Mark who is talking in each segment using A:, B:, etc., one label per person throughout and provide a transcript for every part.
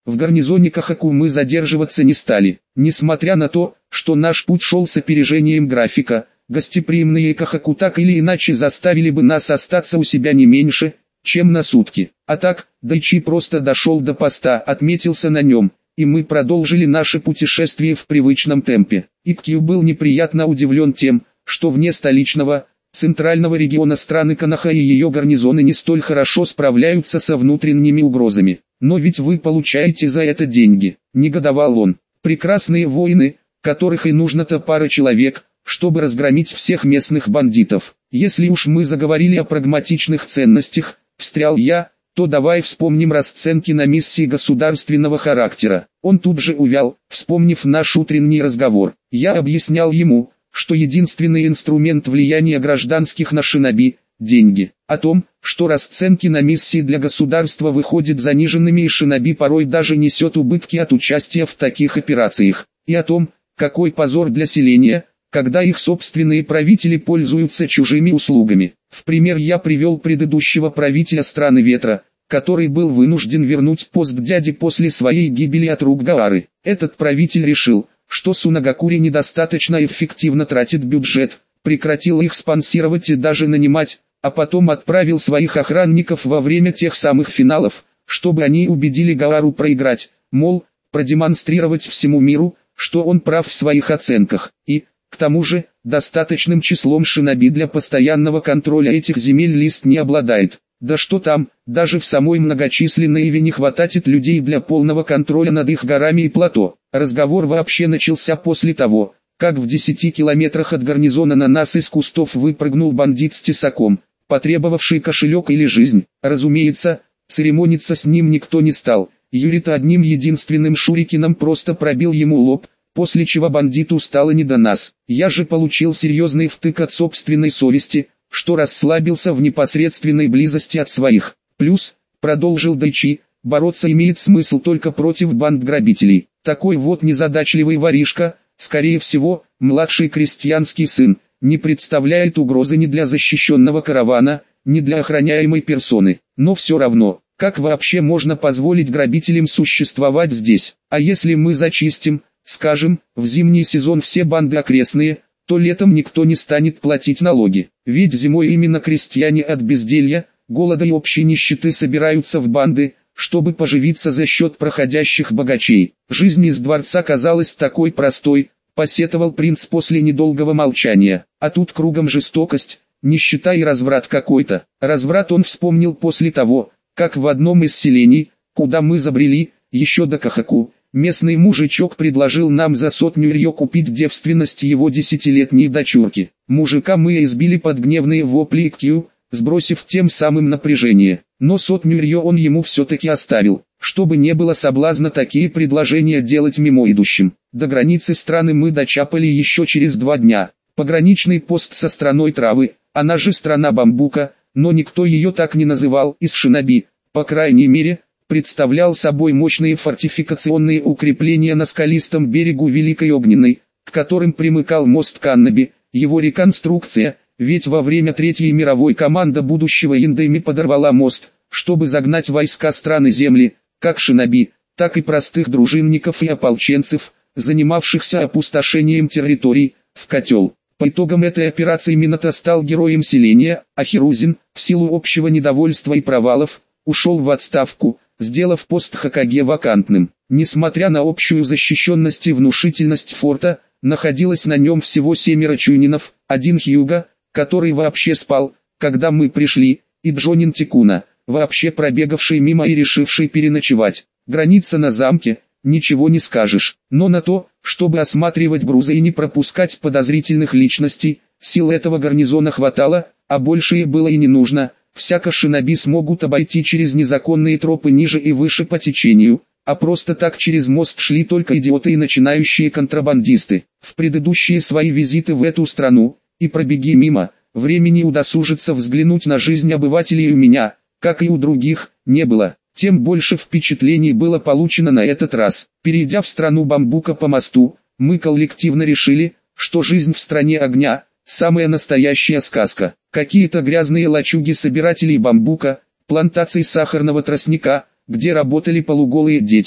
A: В гарнизоне Кахаку мы задерживаться не стали. Несмотря на то, что наш путь шел с опережением графика, гостеприимные Кахаку так или иначе заставили бы нас остаться у себя не меньше, чем на сутки. А так, Дайчи просто дошел до поста, отметился на нем, и мы продолжили наше путешествие в привычном темпе. Иккью был неприятно удивлен тем, что вне столичного, центрального региона страны Коноха и ее гарнизоны не столь хорошо справляются со внутренними угрозами. «Но ведь вы получаете за это деньги», — негодовал он. «Прекрасные воины, которых и нужно-то пара человек, чтобы разгромить всех местных бандитов. Если уж мы заговорили о прагматичных ценностях, встрял я, то давай вспомним расценки на миссии государственного характера». Он тут же увял, вспомнив наш утренний разговор. Я объяснял ему, что единственный инструмент влияния гражданских на шиноби – деньги. О том, что расценки на миссии для государства выходят заниженными и шиноби порой даже несет убытки от участия в таких операциях. И о том, какой позор для селения, когда их собственные правители пользуются чужими услугами. В пример я привел предыдущего правителя страны ветра, который был вынужден вернуть пост дяди после своей гибели от рук Гаары. Этот правитель решил, что Сунагакури недостаточно эффективно тратит бюджет, прекратил их спонсировать и даже нанимать, а потом отправил своих охранников во время тех самых финалов, чтобы они убедили Гаару проиграть, мол, продемонстрировать всему миру, что он прав в своих оценках, и, к тому же, достаточным числом шиноби для постоянного контроля этих земель лист не обладает. Да что там, даже в самой многочисленной Иве не хватает людей для полного контроля над их горами и плато. Разговор вообще начался после того, как в 10 километрах от гарнизона на нас из кустов выпрыгнул бандит с тесаком, потребовавший кошелек или жизнь. Разумеется, церемониться с ним никто не стал. Юрита одним единственным шурикеном просто пробил ему лоб, после чего бандиту стало не до нас. Я же получил серьезный втык от собственной совести, что расслабился в непосредственной близости от своих. Плюс, продолжил Дайчи, бороться имеет смысл только против банд грабителей. Такой вот незадачливый воришка, скорее всего, младший крестьянский сын, не представляет угрозы ни для защищенного каравана, ни для охраняемой персоны. Но все равно, как вообще можно позволить грабителям существовать здесь? А если мы зачистим, скажем, в зимний сезон все банды окрестные, то летом никто не станет платить налоги. Ведь зимой именно крестьяне от безделья, голода и общей нищеты собираются в банды, чтобы поживиться за счет проходящих богачей. Жизнь из дворца казалась такой простой, посетовал принц после недолгого молчания. А тут кругом жестокость, нищета и разврат какой-то. Разврат он вспомнил после того, как в одном из селений, куда мы забрели, еще до Кахаку, местный мужичок предложил нам за 100 рьё купить девственность его 10-летней дочурки. Мужика мы избили под гневные вопли Иккью, сбросив тем самым напряжение. Но 100 рьё он ему все-таки оставил, чтобы не было соблазна такие предложения делать мимо идущим. До границы страны мы дочапали еще через 2 дня. Пограничный пост со страной травы, она же страна бамбука, но никто ее так не называл из шиноби, по крайней мере, представлял собой мощные фортификационные укрепления на скалистом берегу Великой Огненной, к которым примыкал мост Каннаби. Его реконструкция, ведь во время Третьей мировой команда будущего Индейми подорвала мост, чтобы загнать войска страны земли, как шиноби, так и простых дружинников и ополченцев, занимавшихся опустошением территорий, в котел. По итогам этой операции Минато стал героем селения, а Хирузин, в силу общего недовольства и провалов, ушел в отставку, сделав пост Хокаге вакантным. Несмотря на общую защищенность и внушительность форта, находилось на нем всего 7 чунинов, 1 Хьюга, который вообще спал, когда мы пришли, и Джонин Тикуна, вообще пробегавший мимо и решивший переночевать. Граница на замке, ничего не скажешь. Но на то, чтобы осматривать грузы и не пропускать подозрительных личностей, сил этого гарнизона хватало, а больше и было и не нужно. Всяко шиноби смогут обойти через незаконные тропы ниже и выше по течению, а просто так через мост шли только идиоты и начинающие контрабандисты. В предыдущие свои визиты в эту страну, и пробеги мимо, времени удосужиться взглянуть на жизнь обывателей у меня, как и у других, не было. Тем больше впечатлений было получено на этот раз. Перейдя в страну бамбука по мосту, мы коллективно решили, что жизнь в стране огня – самая настоящая сказка. Какие-то грязные лачуги собирателей бамбука, плантации сахарного тростника, где работали полуголые дети,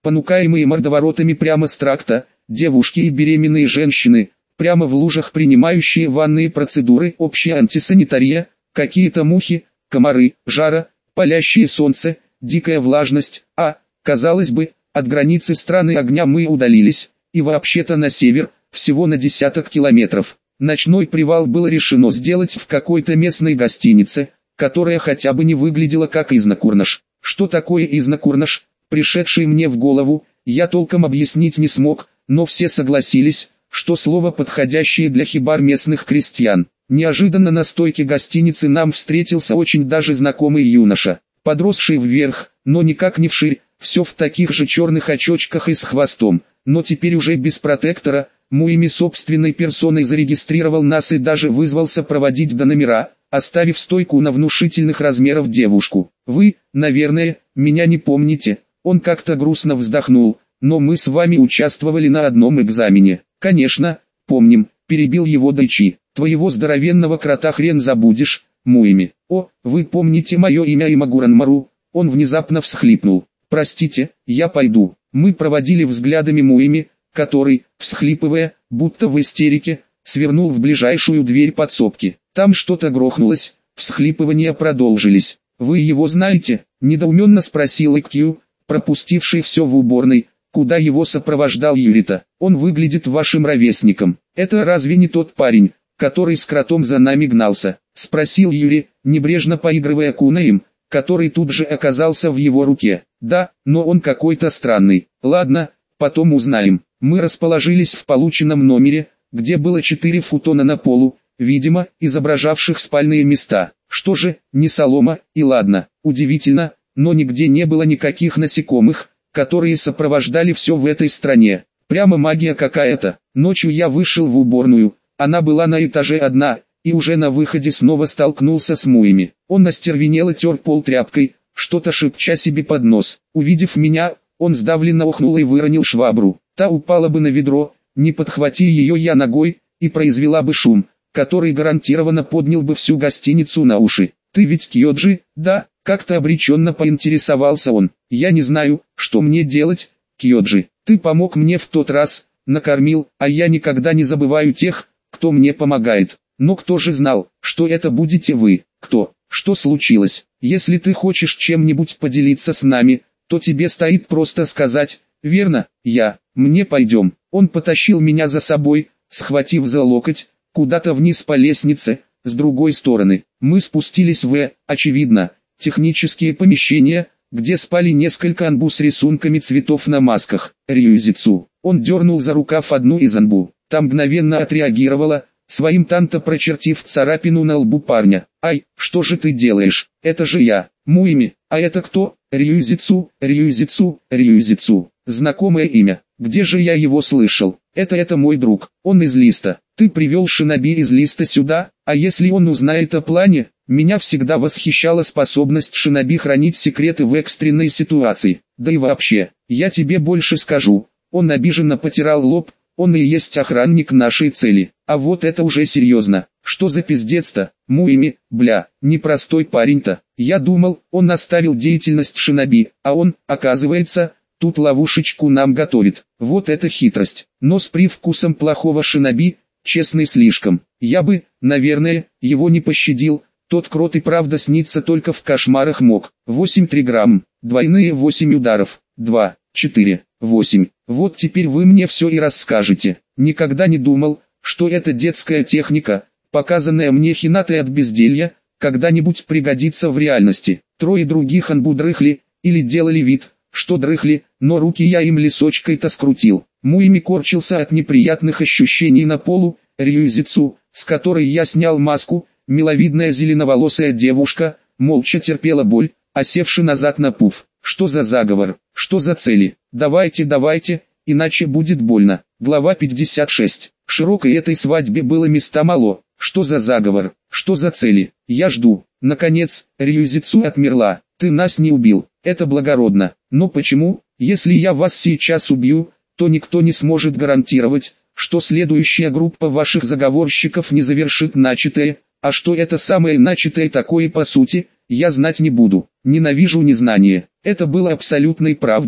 A: понукаемые мордоворотами прямо с тракта, девушки и беременные женщины, прямо в лужах принимающие ванные процедуры, общая антисанитария, какие-то мухи, комары, жара, палящее солнце, дикая влажность, казалось бы, от границы страны огня мы удалились, и вообще-то на север, всего на десяток километров. Ночной привал было решено сделать в какой-то местной гостинице, которая хотя бы не выглядела как Изнакурнаш. Что такое Изнакурнаш, пришедший мне в голову, я толком объяснить не смог, но все согласились, что слово подходящее для хибар местных крестьян. Неожиданно на стойке гостиницы нам встретился очень даже знакомый юноша, подросший вверх, но никак не вширь, все в таких же черных очочках и с хвостом, но теперь уже без протектора. Муими собственной персоной зарегистрировал нас и даже вызвался проводить до номера, оставив стойку на внушительных размеров девушку. Вы, наверное, меня не помните. Он как-то грустно вздохнул, но мы с вами участвовали на одном экзамене. Конечно, помним, перебил его Дайчи. Твоего здоровенного крота хрен забудешь, Муими. О, вы помните мое имя Имагуранмару? Он внезапно всхлипнул. Простите, я пойду. Мы проводили взглядами Муими, который, всхлипывая, будто в истерике, свернул в ближайшую дверь подсобки. Там что-то грохнулось, всхлипывания продолжились. «Вы его знаете?» – недоуменно спросил Икью, пропустивший все в уборной, куда его сопровождал Юрита. «Он выглядит вашим ровесником. Это разве не тот парень, который с кротом за нами гнался?» – спросил Юри, небрежно поигрывая кунаем, который тут же оказался в его руке. «Да, но он какой-то странный. Ладно, потом узнаем». Мы расположились в полученном номере, где было 4 футона на полу, видимо, изображавших спальные места. Что же, не солома, и ладно. Удивительно, но нигде не было никаких насекомых, которые сопровождали все в этой стране. Прямо магия какая-то. Ночью я вышел в уборную, она была на этаже одна, и уже на выходе снова столкнулся с Муими. Он остервенело тер пол тряпкой, что-то шепча себе под нос. Увидев меня, он сдавленно охнул и выронил швабру. Та упала бы на ведро, не подхвати ее я ногой, и произвела бы шум, который гарантированно поднял бы всю гостиницу на уши. «Ты ведь Кьоджи, да?» — как-то обреченно поинтересовался он. «Я не знаю, что мне делать, Кьоджи. Ты помог мне в тот раз, накормил, а я никогда не забываю тех, кто мне помогает. Но кто же знал, что это будете вы? Кто? Что случилось? Если ты хочешь чем-нибудь поделиться с нами, то тебе стоит просто сказать, верно, мне пойдем». Он потащил меня за собой, схватив за локоть, куда-то вниз по лестнице, с другой стороны. Мы спустились в, очевидно, технические помещения, где спали несколько анбу с рисунками цветов на масках. Рюзицу. Он дернул за рукав одну из анбу. Та мгновенно отреагировала, своим танто прочертив царапину на лбу парня. «Ай, что же ты делаешь? Это же я, Муими, а это кто?» «Рюзицу, Рюзицу, Рюзицу». Знакомое имя. Где же я его слышал? Это мой друг. Он из Листа. Ты привел шиноби из Листа сюда, а если он узнает о плане? Меня всегда восхищала способность шиноби хранить секреты в экстренной ситуации. Да и вообще, я тебе больше скажу. Он обиженно потирал лоб, он и есть охранник нашей цели. А вот это уже серьезно. Что за пиздец-то, Муими, бля, непростой парень-то. Я думал, он оставил деятельность шиноби, а он, оказывается, тут ловушечку нам готовит. Вот это хитрость. Но с привкусом плохого шиноби, честный слишком. Я бы, наверное, его не пощадил. Тот крот и правда снится только в кошмарах мог. 8-3 грамм, двойные 8 ударов, 2, 4, 8. Вот теперь вы мне все и расскажете. Никогда не думал, что эта детская техника, показанная мне Хинатой от безделья, когда-нибудь пригодится в реальности. Трое других анбу дрыхли, или делали вид, что дрыхли, но руки я им лесочкой-то скрутил. Муими корчился от неприятных ощущений на полу. Рюзицу, с которой я снял маску, миловидная зеленоволосая девушка, молча терпела боль, осевши назад на пуф. Что за заговор? Что за цели? Давайте, иначе будет больно. Глава 56. Широкой этой свадьбе было места мало. Что за заговор? Что за цели? Я жду. Наконец, Рюзицу отмерла. Ты нас не убил. Это благородно. Но почему? Если я вас сейчас убью, то никто не сможет гарантировать, что следующая группа ваших заговорщиков не завершит начатое, а что это самое начатое такое по сути, я знать не буду. Ненавижу незнание. Это было абсолютной правдой,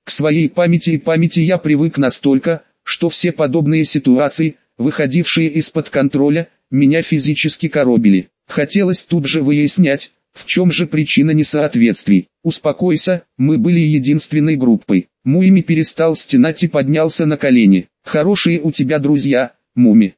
A: К своей памяти и памяти я привык настолько, что все подобные ситуации, выходившие из-под контроля, меня физически коробили. Хотелось тут же выяснять, в чем же причина несоответствий. «Успокойся, мы были единственной группой». Муми перестал стенать и поднялся на колени. «Хорошие у тебя друзья, Муми,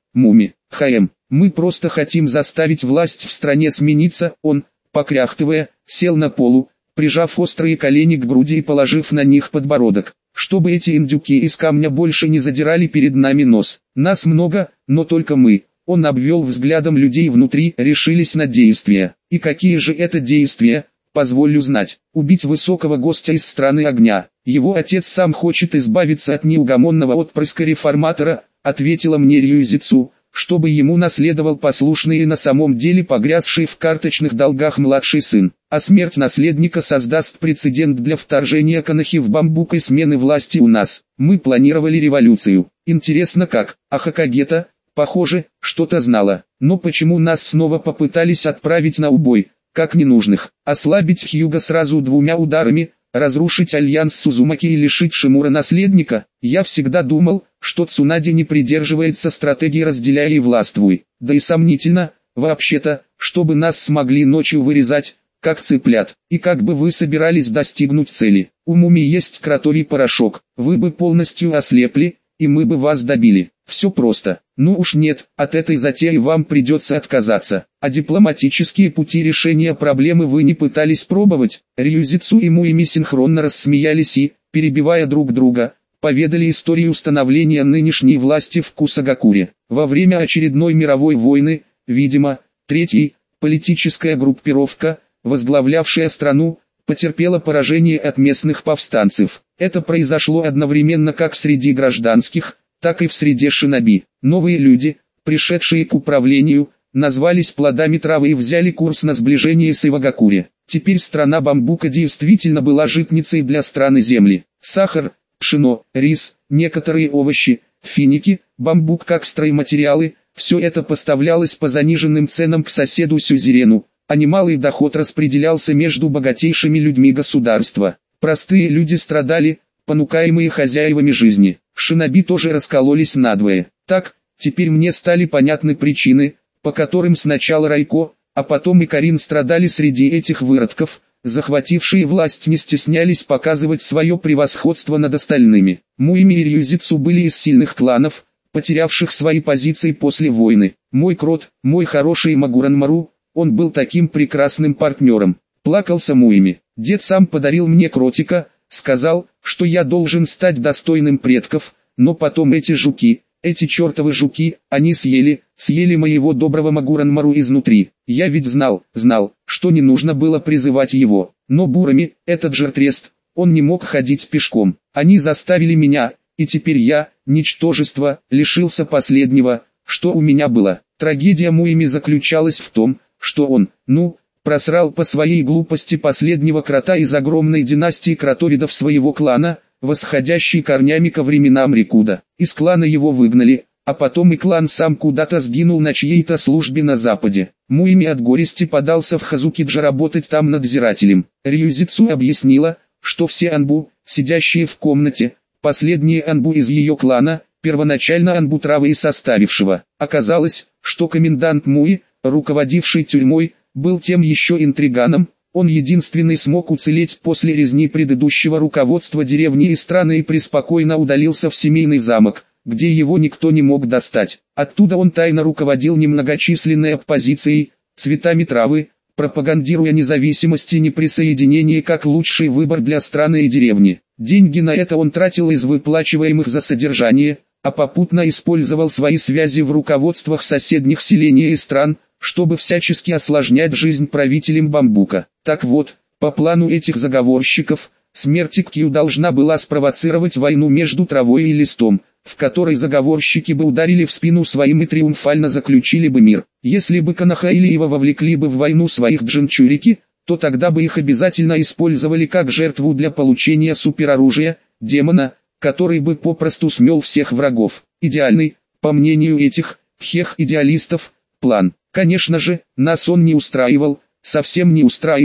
A: ХМ. Мы просто хотим заставить власть в стране смениться». Он, покряхтывая, сел на полу, прижав острые колени к груди и положив на них подбородок. «Чтобы эти индюки из камня больше не задирали перед нами нос. Нас много, но только мы». Он обвел взглядом людей внутри, решились на действия. И какие же это действия? Позволю знать. Убить высокого гостя из страны огня. Его отец сам хочет избавиться от неугомонного отпрыска реформатора, ответила мне Рюзицу, чтобы ему наследовал послушный и на самом деле погрязший в карточных долгах младший сын. А смерть наследника создаст прецедент для вторжения Канахи в Бамбук и смены власти у нас. Мы планировали революцию. Интересно как? А Хокагета, похоже, что-то знала. Но почему нас снова попытались отправить на убой, как ненужных? Ослабить Хьюга сразу двумя ударами, разрушить альянс Сузумаки и лишить Шимура наследника? Я всегда думал, что Цунаде не придерживается стратегии «разделяй и властвуй». Да и сомнительно, вообще-то, чтобы нас смогли ночью вырезать, как цыплят. И как бы вы собирались достигнуть цели? У Муми есть кроторий порошок. Вы бы полностью ослепли, и мы бы вас добили. Все просто. Ну уж нет, от этой затеи вам придется отказаться. А дипломатические пути решения проблемы вы не пытались пробовать? Рюзицу и Муими синхронно рассмеялись и, перебивая друг друга, поведали историю становления нынешней власти в Кусагакуре. Во время очередной мировой войны, видимо, третьей, политическая группировка, возглавлявшая страну, потерпела поражение от местных повстанцев. Это произошло одновременно как среди гражданских, так и в среде шиноби. Новые люди, пришедшие к управлению, назвались плодами травы и взяли курс на сближение с Ивагакуре. Теперь страна Бамбука действительно была житницей для страны земли. Сахар, пшено, рис, некоторые овощи, финики, бамбук как стройматериалы – все это поставлялось по заниженным ценам к соседу сюзерену, а немалый доход распределялся между богатейшими людьми государства. Простые люди страдали, понукаемые хозяевами жизни. Шиноби тоже раскололись надвое. Так, теперь мне стали понятны причины, по которым сначала Райко, а потом и Карин страдали среди этих выродков. Захватившие власть не стеснялись показывать свое превосходство над остальными. Муими и Рюзицу были из сильных кланов, потерявших свои позиции после войны. Мой крот, мой хороший Магуранмару, он был таким прекрасным партнером. Плакался Муими. Дед сам подарил мне кротика, сказал, что я должен стать достойным предков, но потом эти жуки, эти чертовы жуки, они съели моего доброго Магуранмару изнутри. Я ведь знал, что не нужно было призывать его. Но Бурами, этот жертрест, он не мог ходить пешком. Они заставили меня, и теперь я, ничтожество, лишился последнего, что у меня было. Трагедия Муими заключалась в том, что он, просрал по своей глупости последнего крота из огромной династии кроторидов своего клана, восходящей корнями ко временам Рикуда. Из клана его выгнали, а потом и клан сам куда-то сгинул на чьей-то службе на западе. Муими от горести подался в Хазукиджа работать там надзирателем. Рюзицу объяснила, что все анбу, сидящие в комнате, последние анбу из ее клана, первоначально анбу травы и составившего. Оказалось, что комендант Муи, руководивший тюрьмой, был тем еще интриганом. Он единственный смог уцелеть после резни предыдущего руководства деревни и страны и преспокойно удалился в семейный замок, где его никто не мог достать. Оттуда он тайно руководил немногочисленной оппозицией, цветами травы, пропагандируя независимость и неприсоединение как лучший выбор для страны и деревни. Деньги на это он тратил из выплачиваемых за содержание, а попутно использовал свои связи в руководствах соседних селений и стран, чтобы всячески осложнять жизнь правителям Бамбука. Так вот, по плану этих заговорщиков, смерть Кью должна была спровоцировать войну между травой и листом, в которой заговорщики бы ударили в спину своим и триумфально заключили бы мир. Если бы Канаха или Ива вовлекли бы в войну своих джинчурики, то тогда бы их обязательно использовали как жертву для получения супероружия, демона, который бы попросту смел всех врагов. Идеальный, по мнению этих, идеалистов, план. Конечно же, нас он не устраивал, совсем не устраивал.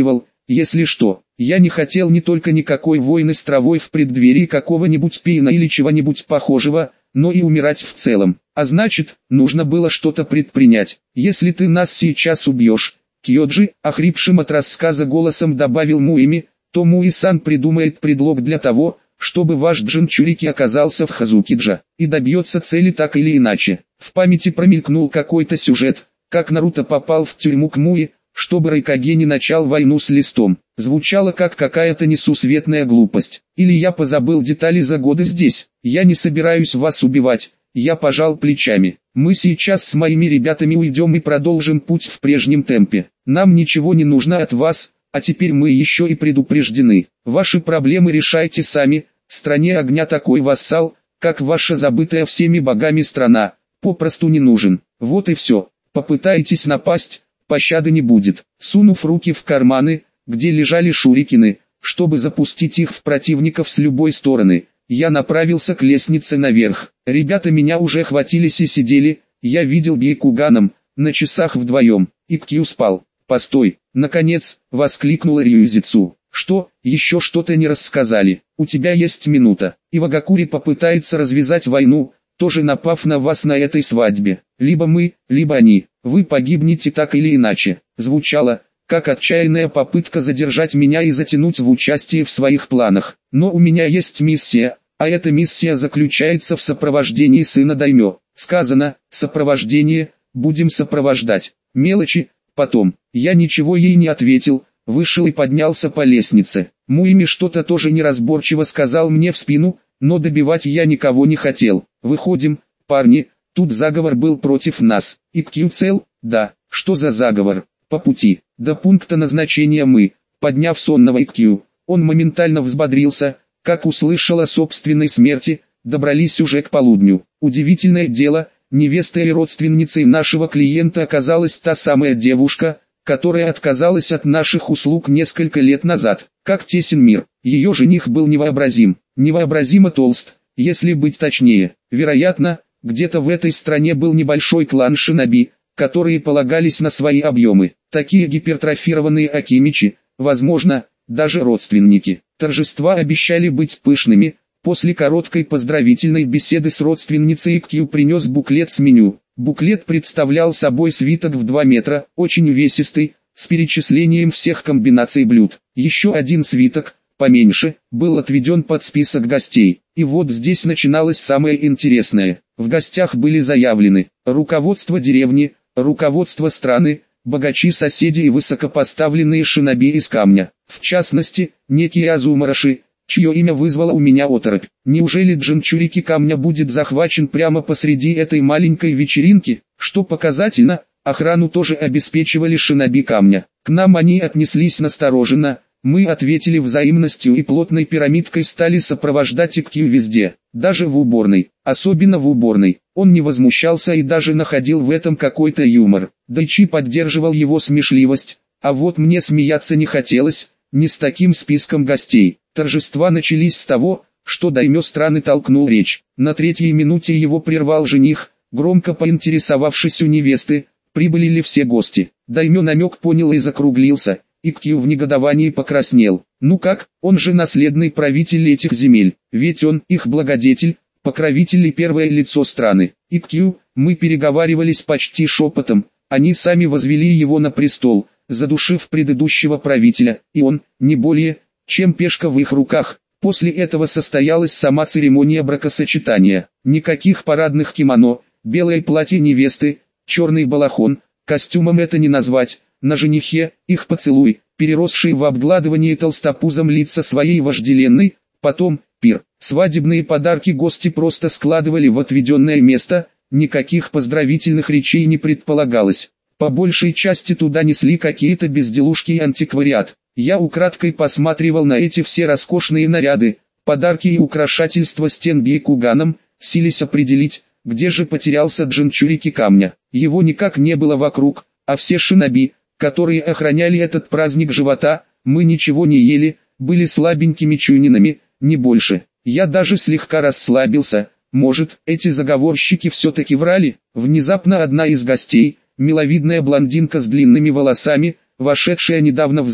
A: если что. Я не хотел не только никакой войны с травой в преддверии какого-нибудь пейна или чего-нибудь похожего, но и умирать в целом. А значит, нужно было что-то предпринять. Если ты нас сейчас убьешь, Кьоджи, охрипшим от рассказа голосом добавил Муими, то Муи-сан придумает предлог для того, чтобы ваш Джинчурики оказался в Хазукиджа, и добьется цели так или иначе. В памяти промелькнул какой-то сюжет, как Наруто попал в тюрьму к Муи, чтобы Райкаге не начал войну с листом. Звучало как какая-то несусветная глупость. Или я позабыл детали за годы здесь. Я не собираюсь вас убивать. Я пожал плечами. Мы сейчас с моими ребятами уйдем и продолжим путь в прежнем темпе. Нам ничего не нужно от вас, а теперь мы еще и предупреждены. Ваши проблемы решайте сами. Стране огня такой вассал, как ваша забытая всеми богами страна, попросту не нужен. Вот и все. Попытайтесь напасть, пощады не будет. Сунув руки в карманы, где лежали шурикены, чтобы запустить их в противников с любой стороны, я направился к лестнице наверх. Ребята меня уже хватились и сидели, я видел Бейкуганом, на часах вдвоем, и Кью спал. «Постой!» — наконец, воскликнула Рюзицу. «Что, еще что-то не рассказали? У тебя есть минута. Ивагакури попытается развязать войну, тоже напав на вас на этой свадьбе. Либо мы, либо они. Вы погибнете так или иначе». Звучало, как отчаянная попытка задержать меня и затянуть в участие в своих планах. Но у меня есть миссия, а эта миссия заключается в сопровождении сына Даймё. Сказано, сопровождение, будем сопровождать. Мелочи, потом. Я ничего ей не ответил, вышел и поднялся по лестнице. Муими что-то тоже неразборчиво сказал мне в спину, но добивать я никого не хотел. Выходим, парни, тут заговор был против нас. И Кью цел? Да. Что за заговор? По пути до пункта назначения мы, подняв сонного Иккью, он моментально взбодрился, как услышал о собственной смерти, добрались уже к полудню. Удивительное дело, невестой и родственницей нашего клиента оказалась та самая девушка, которая отказалась от наших услуг несколько лет назад. Как тесен мир, ее жених был невообразимо толст, если быть точнее. Вероятно, где-то в этой стране был небольшой клан шиноби, которые полагались на свои объемы. Такие гипертрофированные акимичи, возможно, даже родственники. Торжества обещали быть пышными. После короткой поздравительной беседы с родственницей Кью принес буклет с меню. Буклет представлял собой свиток в 2 метра, очень увесистый, с перечислением всех комбинаций блюд. Еще один свиток, поменьше, был отведен под список гостей. И вот здесь начиналось самое интересное. В гостях были заявлены руководство деревни, руководство страны, богачи-соседи и высокопоставленные шиноби из камня. В частности, некие Азумараши, чье имя вызвало у меня оторопь. Неужели Джинчурики камня будет захвачен прямо посреди этой маленькой вечеринки? Что показательно, охрану тоже обеспечивали шиноби камня. К нам они отнеслись настороженно, мы ответили взаимностью и плотной пирамидкой стали сопровождать Иккью везде, даже в уборной, особенно в уборной. Он не возмущался и даже находил в этом какой-то юмор. Дайчи поддерживал его смешливость, а вот мне смеяться не хотелось, не с таким списком гостей. Торжества начались с того, что даймё страны толкнул речь. На 3-й минуте его прервал жених, громко поинтересовавшись у невесты, прибыли ли все гости. Даймё намек понял и закруглился, и Кью в негодовании покраснел. Ну как, он же наследный правитель этих земель, ведь он их благодетель, покровитель и первое лицо страны. И Кью, мы переговаривались почти шепотом, они сами возвели его на престол, задушив предыдущего правителя, и он, не более, чем пешка в их руках. После этого состоялась сама церемония бракосочетания. Никаких парадных кимоно, белое платье невесты, черный балахон, костюмом это не назвать. На женихе, их поцелуй, переросший в обгладывание толстопузом лица своей вожделенной, потом, пир. Свадебные подарки гости просто складывали в отведенное место, никаких поздравительных речей не предполагалось. По большей части туда несли какие-то безделушки и антиквариат. Я украдкой посматривал на эти все роскошные наряды, подарки и украшательства стен Бейкуганом, силясь определить, где же потерялся Джинчурики камня. Его никак не было вокруг, а все шиноби, которые охраняли этот праздник живота, мы ничего не ели, были слабенькими чуйнинами, не больше. Я даже слегка расслабился, может, эти заговорщики все-таки врали. Внезапно одна из гостей, миловидная блондинка с длинными волосами, вошедшая недавно в зал,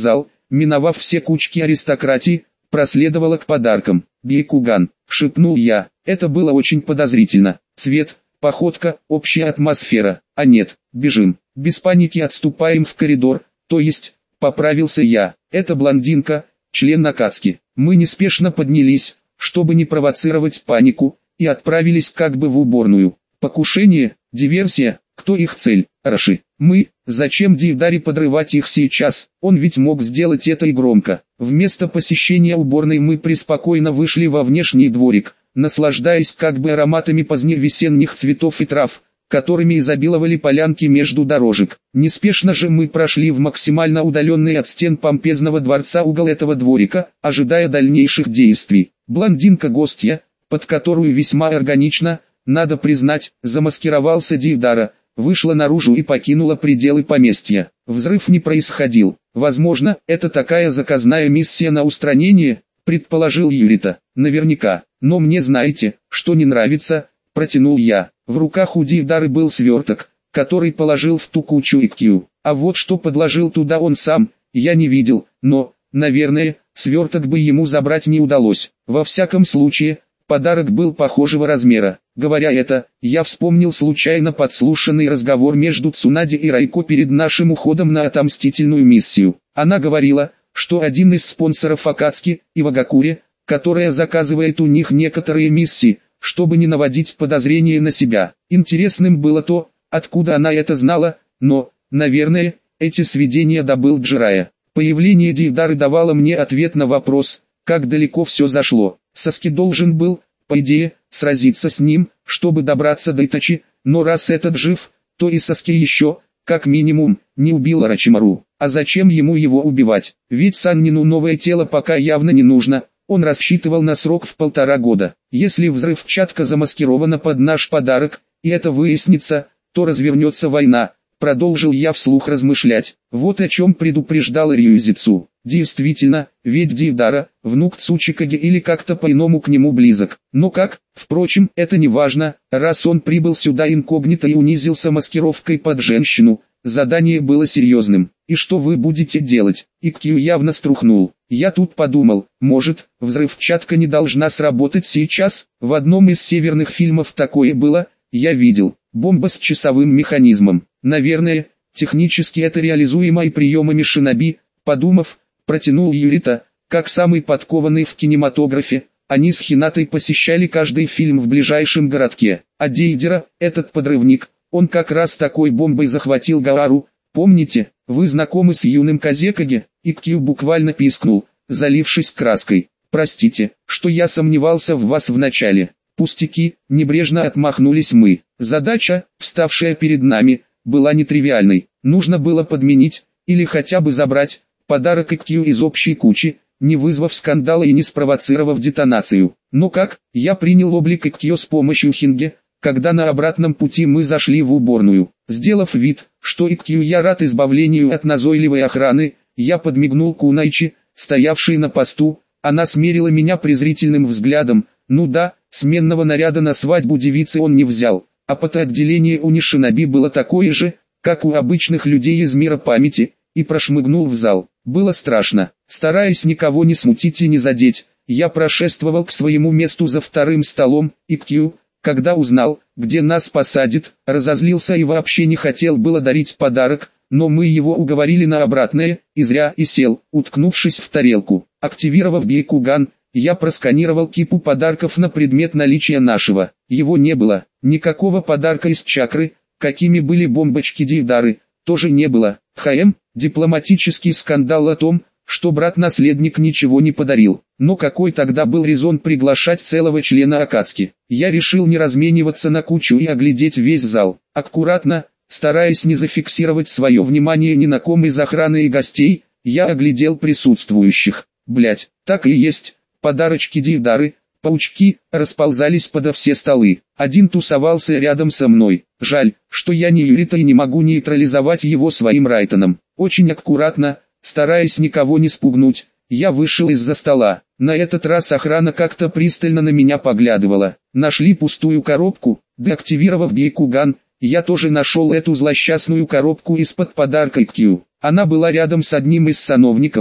A: миновав все кучки аристократии, проследовала к подаркам. «Бейкуган», — шепнул я, — это было очень подозрительно. Цвет, походка, общая атмосфера. А нет, бежим. Без паники отступаем в коридор, то есть, поправился я. Это блондинка, член Акацки. Мы неспешно поднялись, чтобы не провоцировать панику, и отправились как бы в уборную. Покушение, диверсия, кто их цель? Раши. Мы, зачем Дейвдари подрывать их сейчас? Он ведь мог сделать это и громко. Вместо посещения уборной мы преспокойно вышли во внешний дворик, наслаждаясь как бы ароматами поздневесенних цветов и трав, которыми изобиловали полянки между дорожек. Неспешно же мы прошли в максимально удаленный от стен помпезного дворца угол этого дворика, ожидая дальнейших действий. Блондинка-гостья, под которую весьма органично, надо признать, замаскировался Дейвдара, вышла наружу и покинула пределы поместья. Взрыв не происходил. Возможно, это такая заказная миссия на устранение, предположил Юрита. Наверняка. Но мне знаете, что не нравится, протянул я. В руках у Дейвдары был сверток, который положил в ту кучу Иккью. А вот что подложил туда он сам, я не видел, но, наверное, сверток бы ему забрать не удалось. Во всяком случае, подарок был похожего размера. Говоря это, я вспомнил случайно подслушанный разговор между Цунади и Райко перед нашим уходом на отомстительную миссию. Она говорила, что один из спонсоров Акацки, Ивагакури, которая заказывает у них некоторые миссии, чтобы не наводить подозрения на себя. Интересным было то, откуда она это знала, но, наверное, эти сведения добыл Джирая. Появление Дейвдары давало мне ответ на вопрос, как далеко все зашло. Саски должен был, по идее, сразиться с ним, чтобы добраться до Итачи, но раз этот жив, то и Саски еще, как минимум, не убил Орочимару. А зачем ему его убивать? Ведь Саннину новое тело пока явно не нужно. Он рассчитывал на срок в 1,5 года. Если взрывчатка замаскирована под наш подарок, и это выяснится, то развернется война. Продолжил я вслух размышлять. Вот о чем предупреждал Рюзицу. Действительно, ведь Дейвдара, внук Цучикаги или как-то по-иному к нему близок. Но как? Впрочем, это не важно, раз он прибыл сюда инкогнито и унизился маскировкой под женщину. Задание было серьезным. И что вы будете делать? Иккью явно струхнул. Я тут подумал, может, взрывчатка не должна сработать сейчас? В одном из северных фильмов такое было, я видел. Бомба с часовым механизмом. Наверное, технически это реализуемо и приемами шиноби, подумав, протянул Юрита, как самый подкованный в кинематографе. Они с Хинатой посещали каждый фильм в ближайшем городке. А Дейдера, этот подрывник, он как раз такой бомбой захватил Гаару. Помните, вы знакомы с юным Казекаге? Иккью буквально пискнул, залившись краской. Простите, что я сомневался в вас вначале. Пустяки, небрежно отмахнулись мы. Задача, вставшая перед нами, была нетривиальной. Нужно было подменить, или хотя бы забрать, подарок Иккью из общей кучи, не вызвав скандала и не спровоцировав детонацию. Но как, я принял облик Иккью с помощью Хинге, когда на обратном пути мы зашли в уборную. Сделав вид, что Иккью я рад избавлению от назойливой охраны, я подмигнул Кунайчи, стоявшей на посту. Она смерила меня презрительным взглядом. Ну да, сменного наряда на свадьбу девицы он не взял, а потоотделение у Нишиноби было такое же, как у обычных людей из мира памяти, и прошмыгнул в зал. Было страшно. Стараясь никого не смутить и не задеть, я прошествовал к своему месту за вторым столом. Иккью, когда узнал, где нас посадит, разозлился и вообще не хотел было дарить подарок, но мы его уговорили на обратное, и зря, и сел, уткнувшись в тарелку. Активировав Бейкуган, я просканировал кипу подарков на предмет наличия нашего. Его не было. Никакого подарка из чакры, какими были бомбочки Дейвдары, тоже не было. Дипломатический скандал о том, что брат-наследник ничего не подарил. Но какой тогда был резон приглашать целого члена Акацки? Я решил не размениваться на кучу и оглядеть весь зал. Аккуратно, стараясь не зафиксировать свое внимание ни на ком из охраны и гостей, я оглядел присутствующих. Блять, так и есть. Подарочки Дейвдары, паучки, расползались подо все столы. Один тусовался рядом со мной. Жаль, что я не Юрита и не могу нейтрализовать его своим райтоном. Очень аккуратно, стараясь никого не спугнуть, я вышел из-за стола. На этот раз охрана как-то пристально на меня поглядывала. Нашли пустую коробку, деактивировав Бейкуган, я тоже нашел эту злосчастную коробку из-под подарка Иккью. Она была рядом с одним из сановников,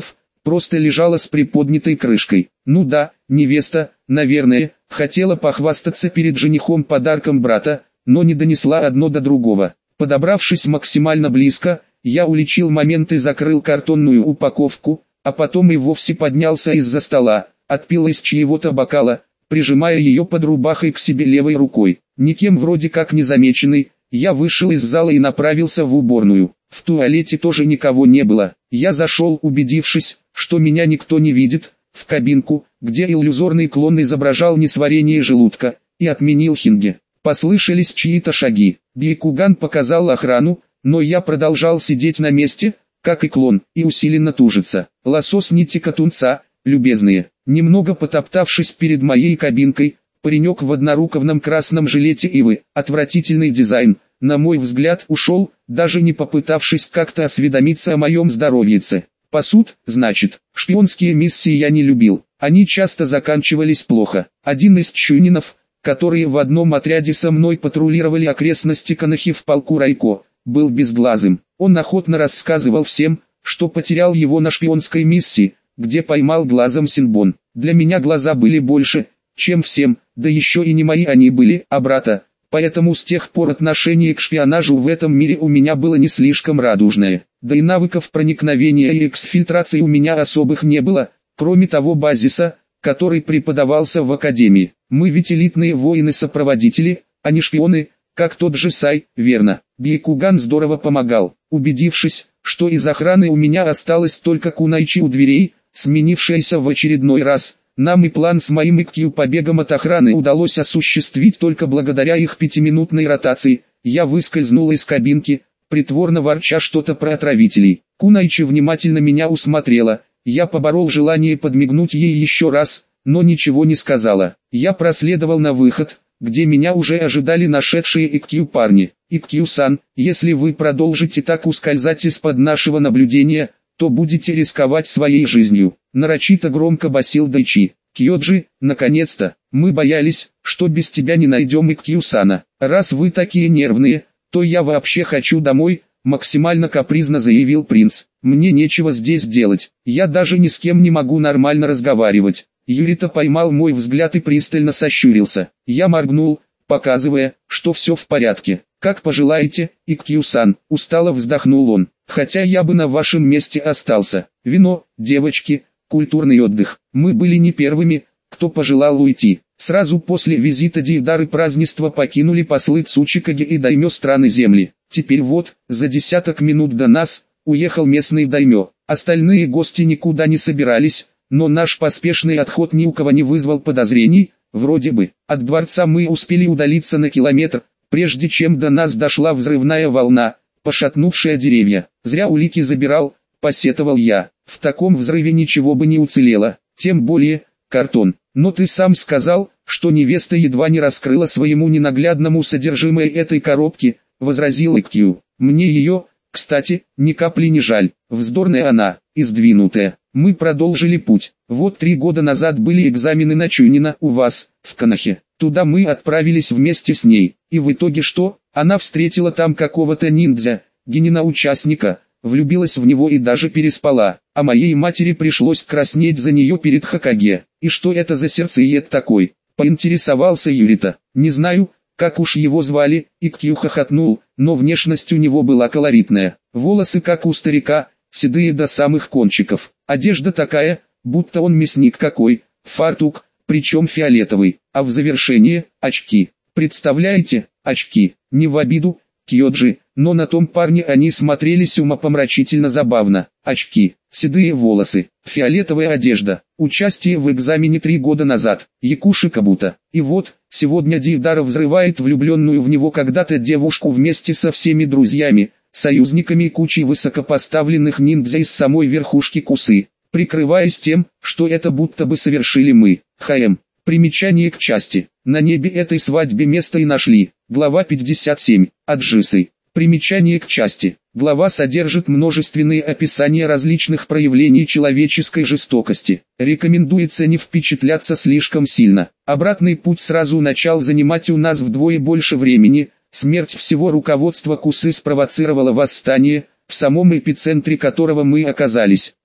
A: просто лежала с приподнятой крышкой. Ну да, невеста, наверное, хотела похвастаться перед женихом подарком брата, но не донесла одно до другого. Подобравшись максимально близко, я уличил момент и закрыл картонную упаковку, а потом и вовсе поднялся из-за стола, отпил из чьего-то бокала, прижимая ее под рубахой к себе левой рукой. Никем вроде как не замеченный, я вышел из зала и направился в уборную. В туалете тоже никого не было. Я зашел, убедившись, что меня никто не видит, в кабинку, где иллюзорный клон изображал несварение желудка, и отменил хинги. Послышались чьи-то шаги. Бейкуган показал охрану, но я продолжал сидеть на месте, как и клон, и усиленно тужиться. Лосос нитика тунца, любезные. Немного потоптавшись перед моей кабинкой, паренек в однорукавном красном жилете ивы, отвратительный дизайн, на мой взгляд, ушел, даже не попытавшись как-то осведомиться о моем здоровьице. Пасут, значит, шпионские миссии я не любил, они часто заканчивались плохо. Один из чунинов, которые в одном отряде со мной патрулировали окрестности Канахи в полку Райко, был безглазым. Он охотно рассказывал всем, что потерял его на шпионской миссии, где поймал глазом Синбон. Для меня глаза были больше, чем всем, да еще и не мои они были, а брата. Поэтому с тех пор отношение к шпионажу в этом мире у меня было не слишком радужное. Да и навыков проникновения и эксфильтрации у меня особых не было, кроме того базиса, который преподавался в академии. Мы ведь элитные воины-сопроводители, а не шпионы, как тот же Сай, верно. Бейкуган здорово помогал. Убедившись, что из охраны у меня осталось только Кунайчи у дверей, сменившаяся в очередной раз, нам и план с моим ИКью побегом от охраны удалось осуществить только благодаря их 5-минутной ротации. Я выскользнул из кабинки, притворно ворча что-то про отравителей. Кунайчи внимательно меня усмотрела, я поборол желание подмигнуть ей еще раз, но ничего не сказала. Я проследовал на выход, где меня уже ожидали нашедшие ИКью парни. ИКью-сан, если вы продолжите так ускользать из-под нашего наблюдения, то будете рисковать своей жизнью. Нарочито громко басил Дайчи. Кьоджи, наконец-то, мы боялись, что без тебя не найдем ИКью-сана. Раз вы такие нервные, то я вообще хочу домой, максимально капризно заявил принц. Мне нечего здесь делать, я даже ни с кем не могу нормально разговаривать. Юрита поймал мой взгляд и пристально сощурился. Я моргнул, показывая, что все в порядке. Как пожелаете, ИКью-сан, устало вздохнул он. Хотя я бы на вашем месте остался. Вино, девочки, культурный отдых. Мы были не первыми, кто пожелал уйти. Сразу после визита Дейдары празднество покинули послы Цучикаги и даймё страны земли. Теперь вот, за десяток минут до нас, уехал местный даймё. Остальные гости никуда не собирались, но наш поспешный отход ни у кого не вызвал подозрений. Вроде бы, от дворца мы успели удалиться на километр, прежде чем до нас дошла взрывная волна, пошатнувшая деревья. Зря улики забирал, посетовал я. В таком взрыве ничего бы не уцелело, тем более, картон. Но ты сам сказал, что невеста едва не раскрыла своему ненаглядному содержимое этой коробки, возразил Икью. Мне ее, кстати, ни капли не жаль. Вздорная она, и сдвинутая. Мы продолжили путь. Вот 3 года назад были экзамены на Чунина у вас, в Канахе. Туда мы отправились вместе с ней. И в итоге что? Она встретила там какого-то ниндзя, генина-участника, влюбилась в него и даже переспала. А моей матери пришлось краснеть за нее перед Хокаге. И что это за сердцеед такой? Поинтересовался Юрита. Не знаю, как уж его звали, Икью хохотнул, но внешность у него была колоритная. Волосы как у старика, седые до самых кончиков. Одежда такая, будто он мясник какой, фартук, причем фиолетовый, а в завершение – очки. Представляете, очки, не в обиду, Кьоджи, но на том парне они смотрелись умопомрачительно забавно. Очки, седые волосы, фиолетовая одежда, участие в экзамене 3 года назад, Якуши Кабута. И вот, сегодня Дейдара взрывает влюбленную в него когда-то девушку вместе со всеми друзьями, союзниками и кучей высокопоставленных ниндзя из самой верхушки Кусы, прикрываясь тем, что это будто бы совершили мы. ХМ. Примечание к части. На небе этой свадьбе место и нашли. Глава 57. Аджисы. Примечание к части. Глава содержит множественные описания различных проявлений человеческой жестокости. Рекомендуется не впечатляться слишком сильно. Обратный путь сразу начал занимать у нас вдвое больше времени. Смерть всего руководства Кусы спровоцировала восстание, в самом эпицентре которого мы оказались.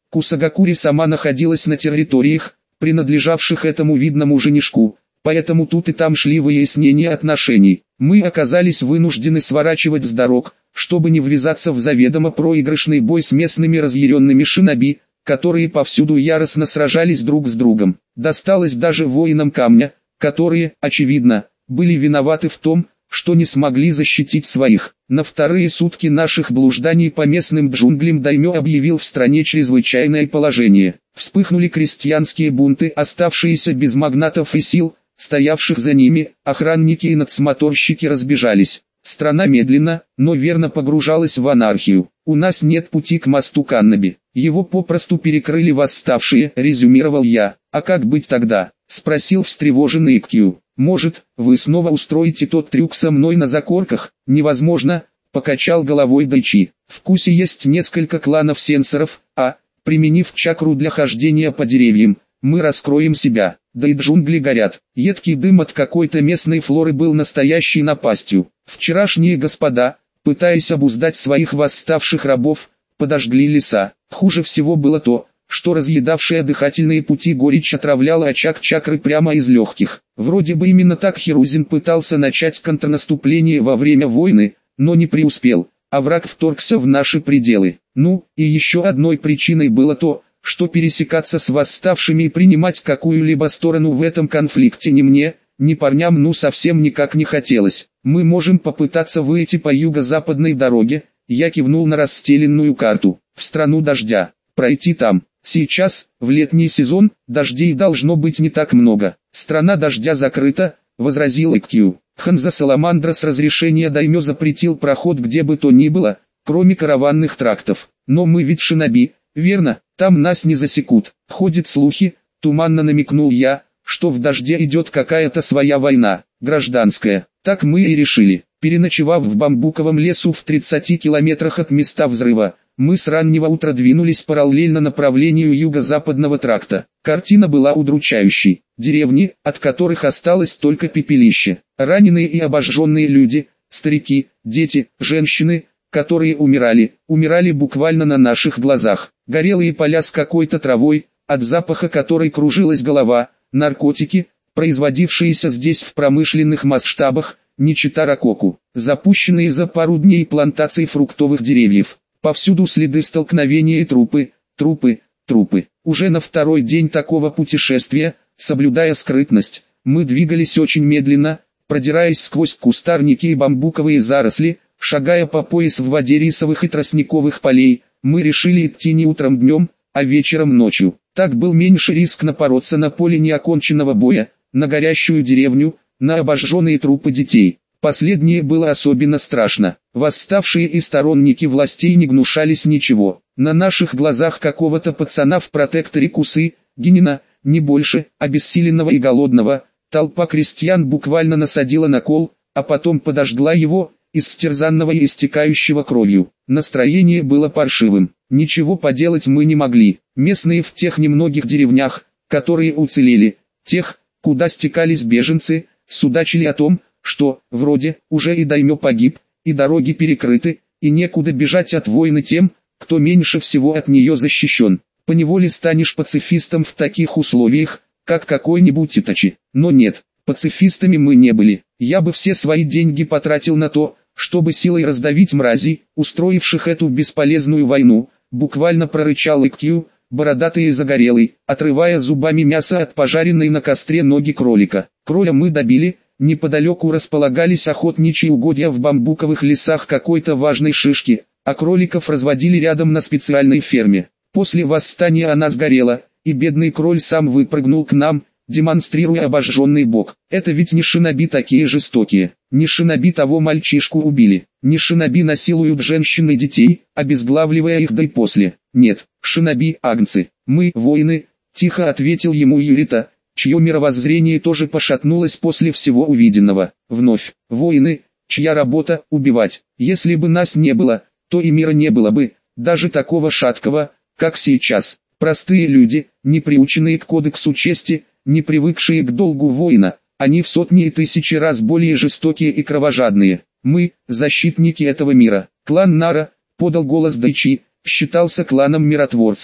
A: Кусагакури сама находилась на территориях, принадлежавших этому видному женишку, поэтому тут и там шли выяснения отношений. Мы оказались вынуждены сворачивать с дорог, чтобы не ввязаться в заведомо проигрышный бой с местными разъяренными шиноби, которые повсюду яростно сражались друг с другом. Досталось даже воинам камня, которые, очевидно, были виноваты в том, что не смогли защитить своих. На вторые сутки наших блужданий по местным джунглям даймё объявил в стране чрезвычайное положение. Вспыхнули крестьянские бунты, оставшиеся без магнатов и сил, стоявших за ними, охранники и надсмотрщики разбежались. Страна медленно, но верно погружалась в анархию. У нас нет пути к мосту Каннаби. Его попросту перекрыли восставшие, резюмировал я. А как быть тогда? Спросил встревоженный Иккью. Может, вы снова устроите тот трюк со мной на закорках? Невозможно, покачал головой Дайчи. В Кусе есть несколько кланов сенсоров, применив чакру для хождения по деревьям, мы раскроем себя. Да и джунгли горят. Едкий дым от какой-то местной флоры был настоящей напастью. Вчерашние господа, пытаясь обуздать своих восставших рабов, подожгли леса. Хуже всего было то, что разъедавшая дыхательные пути горечь отравляла очаг чакры прямо из легких. Вроде бы именно так Хирузин пытался начать контрнаступление во время войны, но не преуспел, а враг вторгся в наши пределы. Ну, и еще одной причиной было то, что пересекаться с восставшими и принимать какую-либо сторону в этом конфликте ни мне, ни парням совсем никак не хотелось. Мы можем попытаться выйти по юго-западной дороге, я кивнул на расстеленную карту, в страну дождя, пройти там. Сейчас, в летний сезон, дождей должно быть не так много. Страна дождя закрыта, возразил Иккью. Ханза Саламандра с разрешения даймё запретил проход где бы то ни было, кроме караванных трактов. Но мы ведь шиноби, верно, там нас не засекут. Ходят слухи, туманно намекнул я, что в дожде идет какая-то своя война, гражданская. Так мы и решили. Переночевав в бамбуковом лесу в 30 километрах от места взрыва, мы с раннего утра двинулись параллельно направлению юго-западного тракта. Картина была удручающей. Деревни, от которых осталось только пепелище. Раненые и обожженные люди, старики, дети, женщины, которые умирали буквально на наших глазах. Горелые поля с какой-то травой, от запаха которой кружилась голова, наркотики, производившиеся здесь в промышленных масштабах, не чита Рококу. Запущенные за пару дней плантации фруктовых деревьев. Повсюду следы столкновения и трупы. Уже на второй день такого путешествия, соблюдая скрытность, мы двигались очень медленно, продираясь сквозь кустарники и бамбуковые заросли, шагая по пояс в воде рисовых и тростниковых полей. Мы решили идти не утром днем, а вечером ночью. Так был меньше риск напороться на поле неоконченного боя, на горящую деревню, на обожженные трупы детей. Последнее было особенно страшно. Восставшие и сторонники властей не гнушались ничего. На наших глазах какого-то пацана в протекторе Кусы, Гинина, не больше, обессиленного и голодного, толпа крестьян буквально насадила на кол, а потом подожгла его, истерзанного и истекающего кровью. Настроение было паршивым. Ничего поделать мы не могли. Местные в тех немногих деревнях, которые уцелели, тех, куда стекались беженцы, судачили о том, что, вроде, уже и даймё погиб, и дороги перекрыты, и некуда бежать от войны тем, кто меньше всего от нее защищен. Поневоле станешь пацифистом в таких условиях, как какой-нибудь Итачи. Но нет, пацифистами мы не были. Я бы все свои деньги потратил на то, чтобы силой раздавить мразей, устроивших эту бесполезную войну, буквально прорычал Иккью, бородатый и загорелый, отрывая зубами мясо от пожаренной на костре ноги кролика. Кроля мы добили. Неподалеку располагались охотничьи угодья в бамбуковых лесах какой-то важной шишки, а кроликов разводили рядом на специальной ферме. После восстания она сгорела, и бедный кроль сам выпрыгнул к нам, демонстрируя обожженный бок. Это ведь не шиноби такие жестокие, не шиноби того мальчишку убили, не шиноби насилуют женщин и детей, обезглавливая их да и после. Нет, шиноби агнцы, мы воины, тихо ответил ему Юрита, чье мировоззрение тоже пошатнулось после всего увиденного. Вновь, воины, чья работа – убивать. Если бы нас не было, то и мира не было бы, даже такого шаткого, как сейчас. Простые люди, не приученные к кодексу чести, не привыкшие к долгу воина, они в сотни и тысячи раз более жестокие и кровожадные. Мы – защитники этого мира. Клан Нара, подал голос Дайчи, считался кланом миротворцев.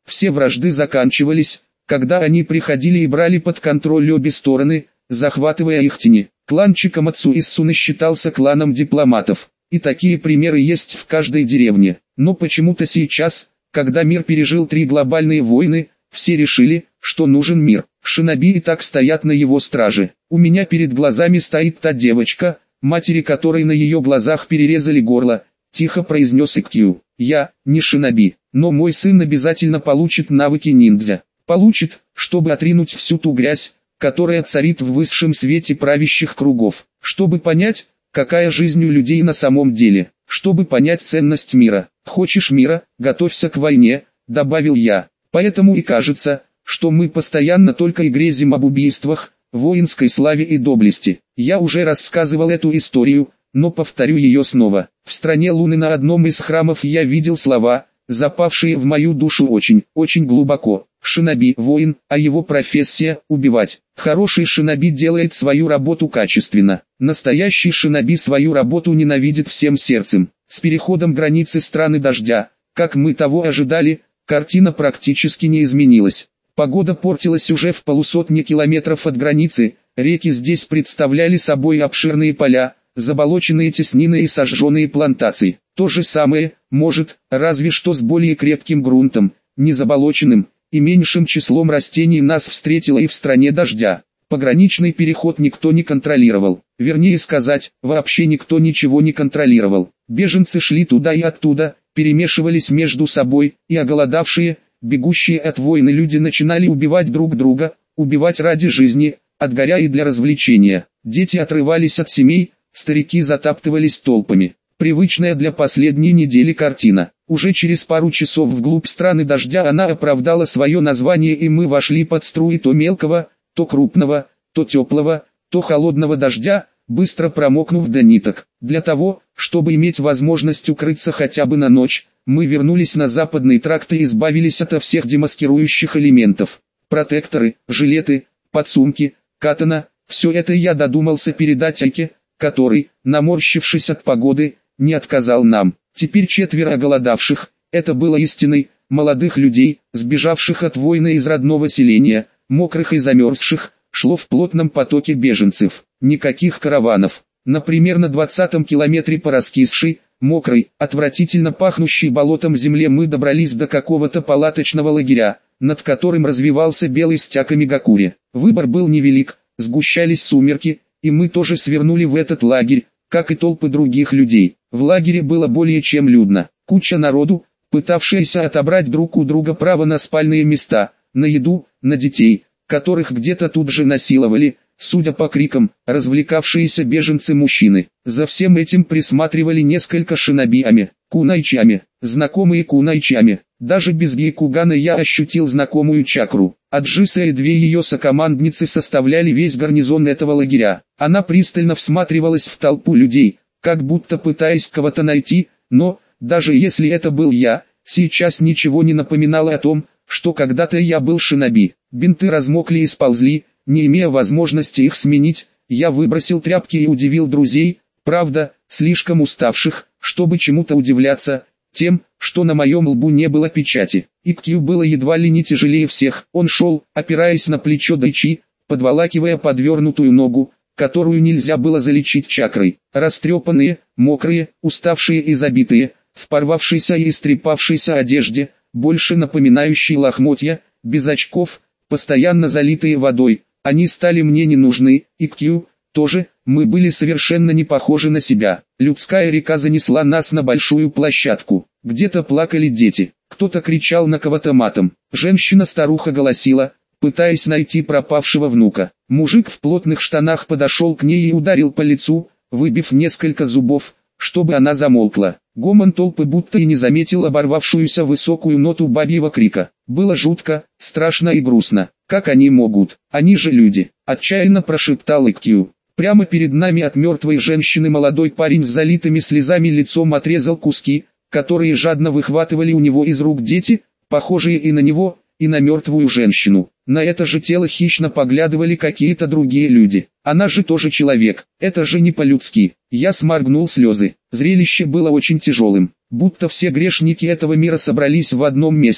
A: Все вражды заканчивались, когда они приходили и брали под контроль обе стороны, захватывая их тени. Клан Чикамацу Иссуны считался кланом дипломатов, и такие примеры есть в каждой деревне. Но почему-то сейчас, когда мир пережил 3 глобальные войны, все решили, что нужен мир. Шиноби и так стоят на его страже. У меня перед глазами стоит та девочка, матери которой на ее глазах перерезали горло, тихо произнес Иккью. Я не шиноби, но мой сын обязательно получит навыки ниндзя. Получит, чтобы отринуть всю ту грязь, которая царит в высшем свете правящих кругов. Чтобы понять, какая жизнь у людей на самом деле. Чтобы понять ценность мира. Хочешь мира, готовься к войне, добавил я. Поэтому и кажется, что мы постоянно только и грезим об убийствах, воинской славе и доблести. Я уже рассказывал эту историю, но повторю ее снова. В стране Луны на одном из храмов я видел слова, запавшие в мою душу очень, очень глубоко. Шиноби – воин, а его профессия – убивать. Хороший шиноби делает свою работу качественно. Настоящий шиноби свою работу ненавидит всем сердцем. С переходом границы страны дождя, как мы того ожидали, картина практически не изменилась. Погода портилась уже в 150 километров от границы, реки здесь представляли собой обширные поля, заболоченные теснины и сожженные плантации. То же самое, может, разве что с более крепким грунтом, не заболоченным, и меньшим числом растений нас встретило и в стране дождя. Пограничный переход никто не контролировал, вернее сказать, вообще никто ничего не контролировал. Беженцы шли туда и оттуда, перемешивались между собой, и оголодавшие, бегущие от войны люди начинали убивать друг друга, убивать ради жизни, от горя и для развлечения. Дети отрывались от семей, старики затаптывались толпами. Привычная для последней недели картина. Уже через пару часов вглубь страны дождя она оправдала свое название, и мы вошли под струи то мелкого, то крупного, то теплого, то холодного дождя, быстро промокнув до ниток. Для того, чтобы иметь возможность укрыться хотя бы на ночь, мы вернулись на западный тракт и избавились от всех демаскирующих элементов. Протекторы, жилеты, подсумки, катана – все это я додумался передать Айке, который, наморщившись от погоды, не отказал нам. Теперь 4 оголодавших, это было истиной, молодых людей, сбежавших от войны из родного селения, мокрых и замерзших, шло в плотном потоке беженцев. Никаких караванов. Например, на 20-м километре по раскисшей, мокрой, отвратительно пахнущей болотом земле мы добрались до какого-то палаточного лагеря, над которым развивался белый стяг Амигакури. Выбор был невелик, сгущались сумерки, и мы тоже свернули в этот лагерь, как и толпы других людей. В лагере было более чем людно. Куча народу, пытавшаяся отобрать друг у друга право на спальные места, на еду, на детей, которых где-то тут же насиловали, судя по крикам, развлекавшиеся беженцы-мужчины. За всем этим присматривали несколько шинобиями, кунайчами, знакомые кунайчами. Даже без Гейкугана я ощутил знакомую чакру. Аджиса и 2 ее сокомандницы составляли весь гарнизон этого лагеря. Она пристально всматривалась в толпу людей, как будто пытаясь кого-то найти, но, даже если это был я, сейчас ничего не напоминало о том, что когда-то я был шиноби. Бинты размокли и сползли, не имея возможности их сменить, я выбросил тряпки и удивил друзей, правда, слишком уставших, чтобы чему-то удивляться, тем, что на моем лбу не было печати. Иккью было едва ли не тяжелее всех, он шел, опираясь на плечо Дайчи, подволакивая подвернутую ногу, которую нельзя было залечить чакрой. Растрепанные, мокрые, уставшие и забитые, в порвавшейся и истрепавшейся одежде, больше напоминающей лохмотья, без очков, постоянно залитые водой, они стали мне не нужны, Иккью тоже, мы были совершенно не похожи на себя. Людская река занесла нас на большую площадку. Где-то плакали дети, кто-то кричал на кого-то матом. Женщина-старуха голосила, пытаясь найти пропавшего внука. Мужик в плотных штанах подошел к ней и ударил по лицу, выбив несколько зубов, чтобы она замолкла. Гомон толпы будто и не заметил оборвавшуюся высокую ноту бабьего крика. Было жутко, страшно и грустно. Как они могут? Они же люди, отчаянно прошептал Иккью. Прямо перед нами от мертвой женщины молодой парень с залитыми слезами лицом отрезал куски, которые жадно выхватывали у него из рук дети, похожие и на него, и на мертвую женщину. На это же тело хищно поглядывали какие-то другие люди. Она же тоже человек, это же не по-людски. Я сморгнул слезы. Зрелище было очень тяжелым, будто все грешники этого мира собрались в одном месте,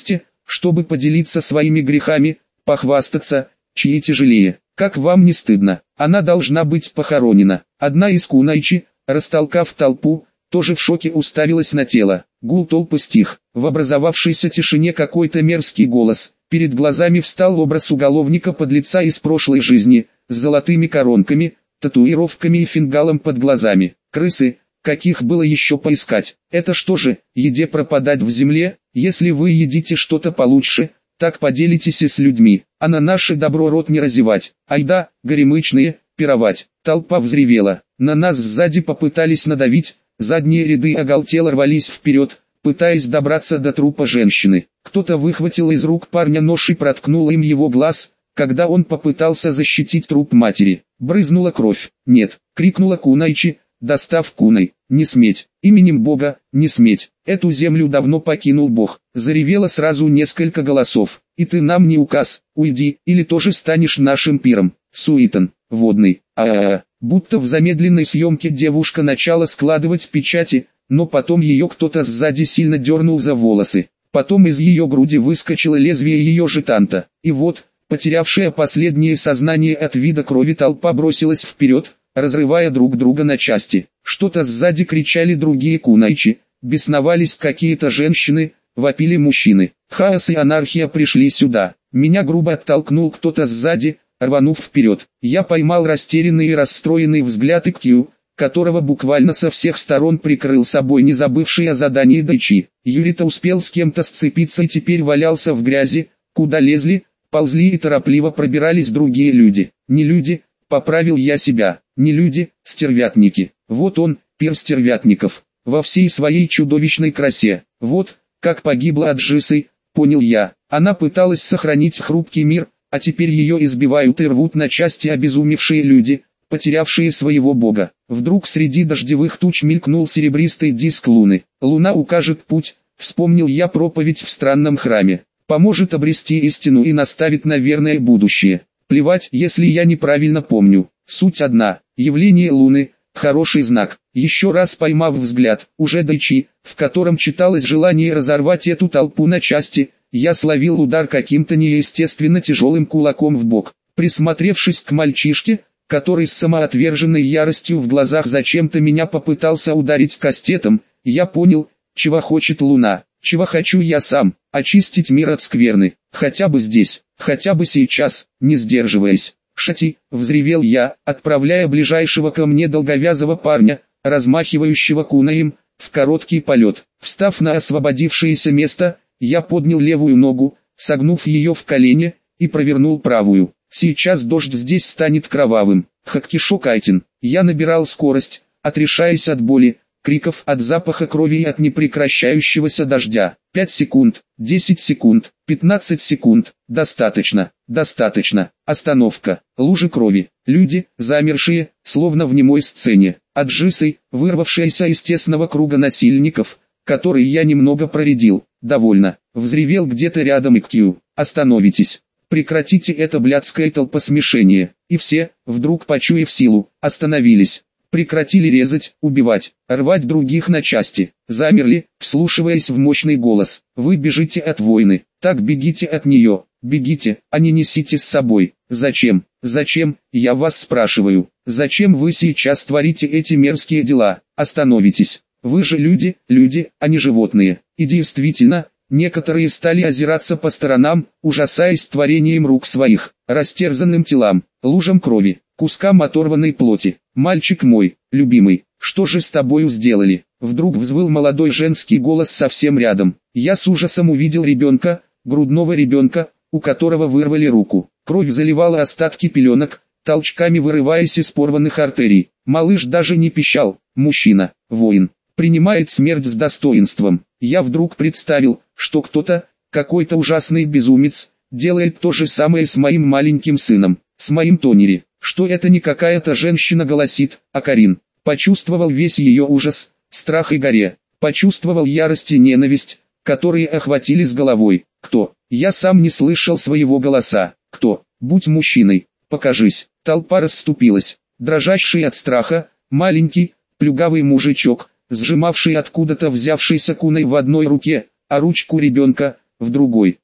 A: чтобы поделиться своими грехами, похвастаться, чьи тяжелее. Как вам не стыдно? Она должна быть похоронена. Одна из кунайчи, растолкав толпу, тоже в шоке уставилась на тело. Гул толпы стих. В образовавшейся тишине какой-то мерзкий голос. Перед глазами встал образ уголовника-подлеца из прошлой жизни, с золотыми коронками, татуировками и фингалом под глазами. Крысы, каких было еще поискать. Это что же, еде пропадать в земле? Если вы едите что-то получше, так поделитесь и с людьми, а на наше добро рот не разевать. Айда, горемычные, пировать. Толпа взревела. На нас сзади попытались надавить, задние ряды оголтело рвались вперед, пытаясь добраться до трупа женщины. Кто-то выхватил из рук парня нож и проткнул им его глаз, когда он попытался защитить труп матери. Брызнула кровь. «Нет!» — крикнула кунайчи, достав куной. «Не сметь! Именем Бога, не сметь! Эту землю давно покинул Бог!» Заревело сразу несколько голосов. «И ты нам не указ, уйди, или тоже станешь нашим пиром!» Суитон, водный, Будто в замедленной съемке девушка начала складывать печати, но потом ее кто-то сзади сильно дернул за волосы. Потом из ее груди выскочило лезвие ее жетанта. И вот, потерявшая последнее сознание от вида крови, толпа бросилась вперед, разрывая друг друга на части. Что-то сзади кричали другие кунайчи, бесновались какие-то женщины, вопили мужчины. Хаос и анархия пришли сюда. Меня грубо оттолкнул кто-то сзади, рванув вперед. Я поймал растерянный и расстроенный взгляд Икью, которого буквально со всех сторон прикрыл собой не забывший о задании Дайчи. Юрита успел с кем-то сцепиться и теперь валялся в грязи, куда лезли, ползли и торопливо пробирались другие люди. Не люди, поправил я себя, не люди, стервятники. Вот он, пир стервятников, во всей своей чудовищной красе. Вот, как погибла Аджисы, понял я. Она пыталась сохранить хрупкий мир, а теперь ее избивают и рвут на части обезумевшие люди, потерявшие своего бога. Вдруг среди дождевых туч мелькнул серебристый диск луны. Луна укажет путь, вспомнил я проповедь в странном храме. Поможет обрести истину и наставит на верное будущее. Плевать, если я неправильно помню. Суть одна. Явление луны – хороший знак. Еще раз поймав взгляд, уже Дайчи, в котором читалось желание разорвать эту толпу на части, я словил удар каким-то неестественно тяжелым кулаком в бок. Присмотревшись к мальчишке, который с самоотверженной яростью в глазах зачем-то меня попытался ударить кастетом, я понял, чего хочет Луна, чего хочу я сам, очистить мир от скверны, хотя бы здесь, хотя бы сейчас, не сдерживаясь. «Шати!» — взревел я, отправляя ближайшего ко мне долговязого парня, размахивающего кунаем, в короткий полет. Встав на освободившееся место, я поднял левую ногу, согнув ее в колене, и провернул правую. Сейчас дождь здесь станет кровавым. Хаккишо Кайтин. Я набирал скорость, отрешаясь от боли, криков, от запаха крови и от непрекращающегося дождя. 5 секунд, 10 секунд, 15 секунд. Достаточно, достаточно. Остановка. Лужи крови. Люди, замершие, словно в немой сцене. Аджисы, вырвавшиеся из тесного круга насильников, который я немного проредил. Довольно. Взревел где-то рядом Икью. Остановитесь. Прекратите это блядское толпосмешение. И все, вдруг почуяв силу, остановились. Прекратили резать, убивать, рвать других на части. Замерли, вслушиваясь в мощный голос. Вы бежите от войны. Так бегите от нее. Бегите, а не несите с собой. Зачем? Зачем, я вас спрашиваю. Зачем вы сейчас творите эти мерзкие дела? Остановитесь. Вы же люди, а не животные. И действительно, некоторые стали озираться по сторонам, ужасаясь творением рук своих, растерзанным телам, лужам крови, кускам оторванной плоти. «Мальчик мой, любимый, что же с тобою сделали?» Вдруг взвыл молодой женский голос совсем рядом. Я с ужасом увидел ребенка, грудного ребенка, у которого вырвали руку. Кровь заливала остатки пеленок, толчками вырываясь из порванных артерий. Малыш даже не пищал. Мужчина, воин, принимает смерть с достоинством. Я вдруг представил, что кто-то, какой-то ужасный безумец, делает то же самое с моим маленьким сыном, с моим Тонери, что это не какая-то женщина голосит, а Карин. Почувствовал весь ее ужас, страх и горе, почувствовал ярость и ненависть, которые охватили с головой. Кто? Я сам не слышал своего голоса. Кто? Будь мужчиной, покажись. Толпа расступилась, дрожащий от страха, маленький, плюгавый мужичок, сжимавший откуда-то взявшийся куной в одной руке, а ручку ребенка в другой.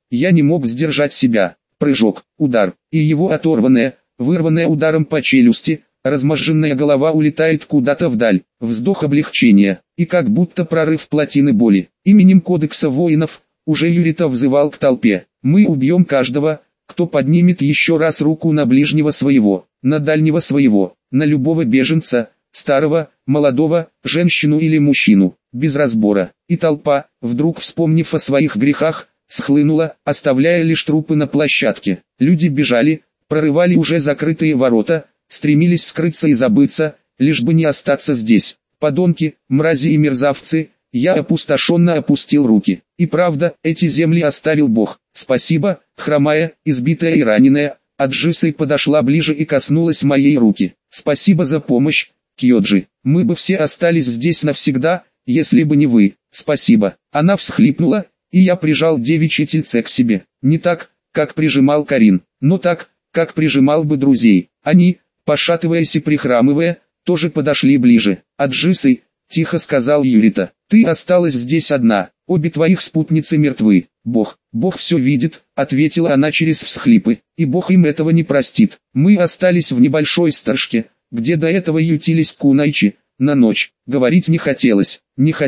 A: Я не мог сдержать себя. Прыжок, удар, и его оторванная, вырванная ударом по челюсти, размозженная голова улетает куда-то вдаль. Вздох облегчения, и как будто прорыв плотины боли. Именем Кодекса воинов, уже Юрита взывал к толпе. Мы убьем каждого, кто поднимет еще раз руку на ближнего своего, на дальнего своего, на любого беженца, старого, молодого, женщину или мужчину, без разбора. И толпа, вдруг вспомнив о своих грехах, схлынула, оставляя лишь трупы на площадке. Люди бежали, прорывали уже закрытые ворота, стремились скрыться и забыться, лишь бы не остаться здесь. Подонки, мрази и мерзавцы, я опустошенно опустил руки. И правда, эти земли оставил Бог. Спасибо, хромая, избитая и раненая, Аджисой подошла ближе и коснулась моей руки. Спасибо за помощь, Кьоджи. Мы бы все остались здесь навсегда, если бы не вы. Спасибо. Она всхлипнула, и я прижал девичье тельце к себе. Не так, как прижимал Карин, но так, как прижимал бы друзей. Они, пошатываясь и прихрамывая, тоже подошли ближе. «Аджисой», — тихо сказал Юрита, — «ты осталась здесь одна, обе твоих спутницы мертвы». «Бог все видит», — ответила она через всхлипы, — «и Бог им этого не простит». Мы остались в небольшой сторожке, где до этого ютились кунайчи, на ночь. Говорить не хотелось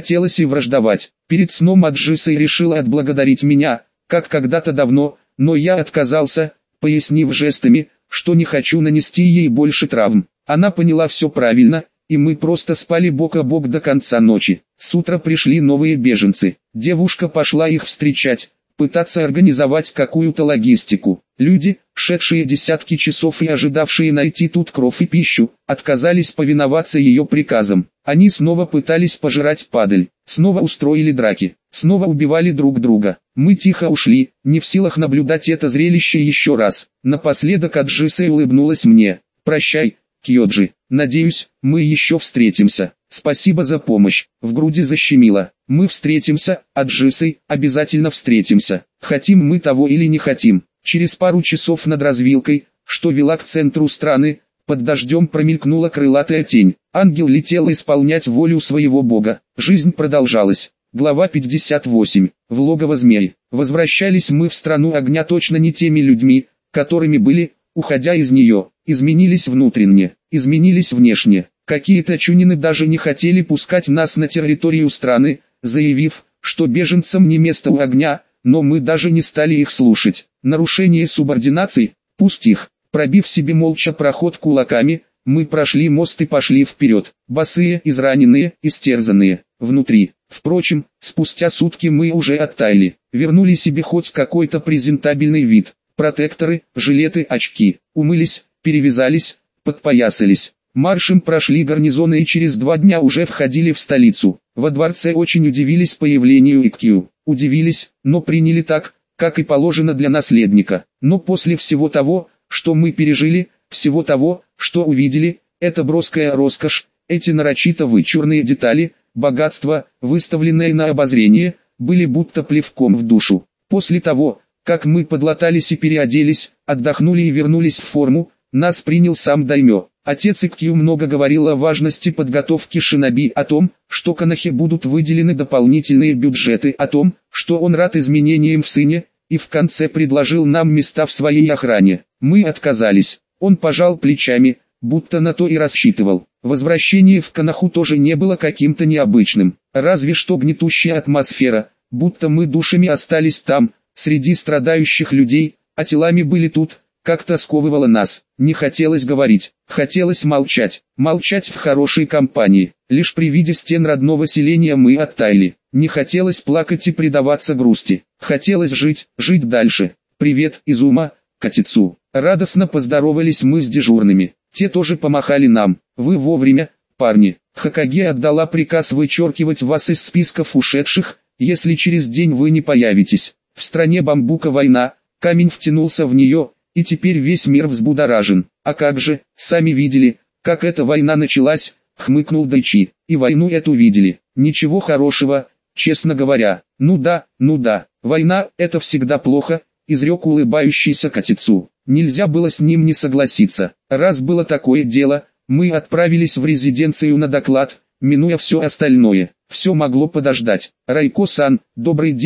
A: и враждовать. Перед сном Аджисой решила отблагодарить меня, как когда-то давно, но я отказался, пояснив жестами, что не хочу нанести ей больше травм. Она поняла все правильно, и мы просто спали бок о бок до конца ночи. С утра пришли новые беженцы. Девушка пошла их встречать, пытаться организовать какую-то логистику. Люди, шедшие десятки часов и ожидавшие найти тут кров и пищу, отказались повиноваться ее приказам. Они снова пытались пожирать падаль, снова устроили драки, снова убивали друг друга. Мы тихо ушли, не в силах наблюдать это зрелище еще раз. Напоследок Аджиса улыбнулась мне. «Прощай, Кьоджи, надеюсь, мы еще встретимся. Спасибо за помощь». В груди защемило. «Мы встретимся, Аджисой, обязательно встретимся. Хотим мы того или не хотим». Через пару часов над развилкой, что вела к центру страны, под дождем промелькнула крылатая тень. Ангел летел исполнять волю своего бога. Жизнь продолжалась. Глава 58. В логово змей. Возвращались мы в страну огня точно не теми людьми, которыми были, уходя из нее. Изменились внутренне, изменились внешне. Какие-то чунины даже не хотели пускать нас на территорию страны, заявив, что беженцам не место у огня, но мы даже не стали их слушать. Нарушение субординации, пусть их. Пробив себе молча проход кулаками, мы прошли мост и пошли вперед, босые, израненные, истерзанные, внутри. Впрочем, спустя сутки мы уже оттаяли, вернули себе хоть какой-то презентабельный вид. Протекторы, жилеты, очки, умылись, перевязались, подпоясались. Маршем прошли гарнизоны и через 2 дня уже входили в столицу. Во дворце очень удивились появлению Иккью. Удивились, но приняли так, как и положено для наследника. Но после всего того, что мы пережили, всего того, что увидели, эта броская роскошь, эти нарочито вычурные детали, богатство, выставленное на обозрение, были будто плевком в душу. После того, как мы подлатались и переоделись, отдохнули и вернулись в форму, нас принял сам даймё. Отец Иккью много говорил о важности подготовки шиноби, о том, что Конохе будут выделены дополнительные бюджеты, о том, что он рад изменениям в сыне, и в конце предложил нам места в своей охране. Мы отказались. Он пожал плечами, будто на то и рассчитывал. Возвращение в Коноху тоже не было каким-то необычным, разве что гнетущая атмосфера, будто мы душами остались там, среди страдающих людей, а телами были тут, как-то сковывало нас. Не хотелось говорить, хотелось молчать, молчать в хорошей компании. Лишь при виде стен родного селения мы оттаяли. Не хотелось плакать и предаваться грусти. Хотелось жить, жить дальше. «Привет, Изума, Катицу». Радостно поздоровались мы с дежурными. Те тоже помахали нам. «Вы вовремя, парни». Хокаге отдала приказ вычеркивать вас из списков ушедших, если через день вы не появитесь. В стране бамбука война, камень втянулся в нее, и теперь весь мир взбудоражен. А как же, сами видели, как эта война началась, хмыкнул Дайчи. И войну эту видели. Ничего хорошего, честно говоря. Ну да, война – это всегда плохо, изрек улыбающийся Катицу. Нельзя было с ним не согласиться. Раз было такое дело, мы отправились в резиденцию на доклад, минуя все остальное. Все могло подождать. Райко-сан, добрый день,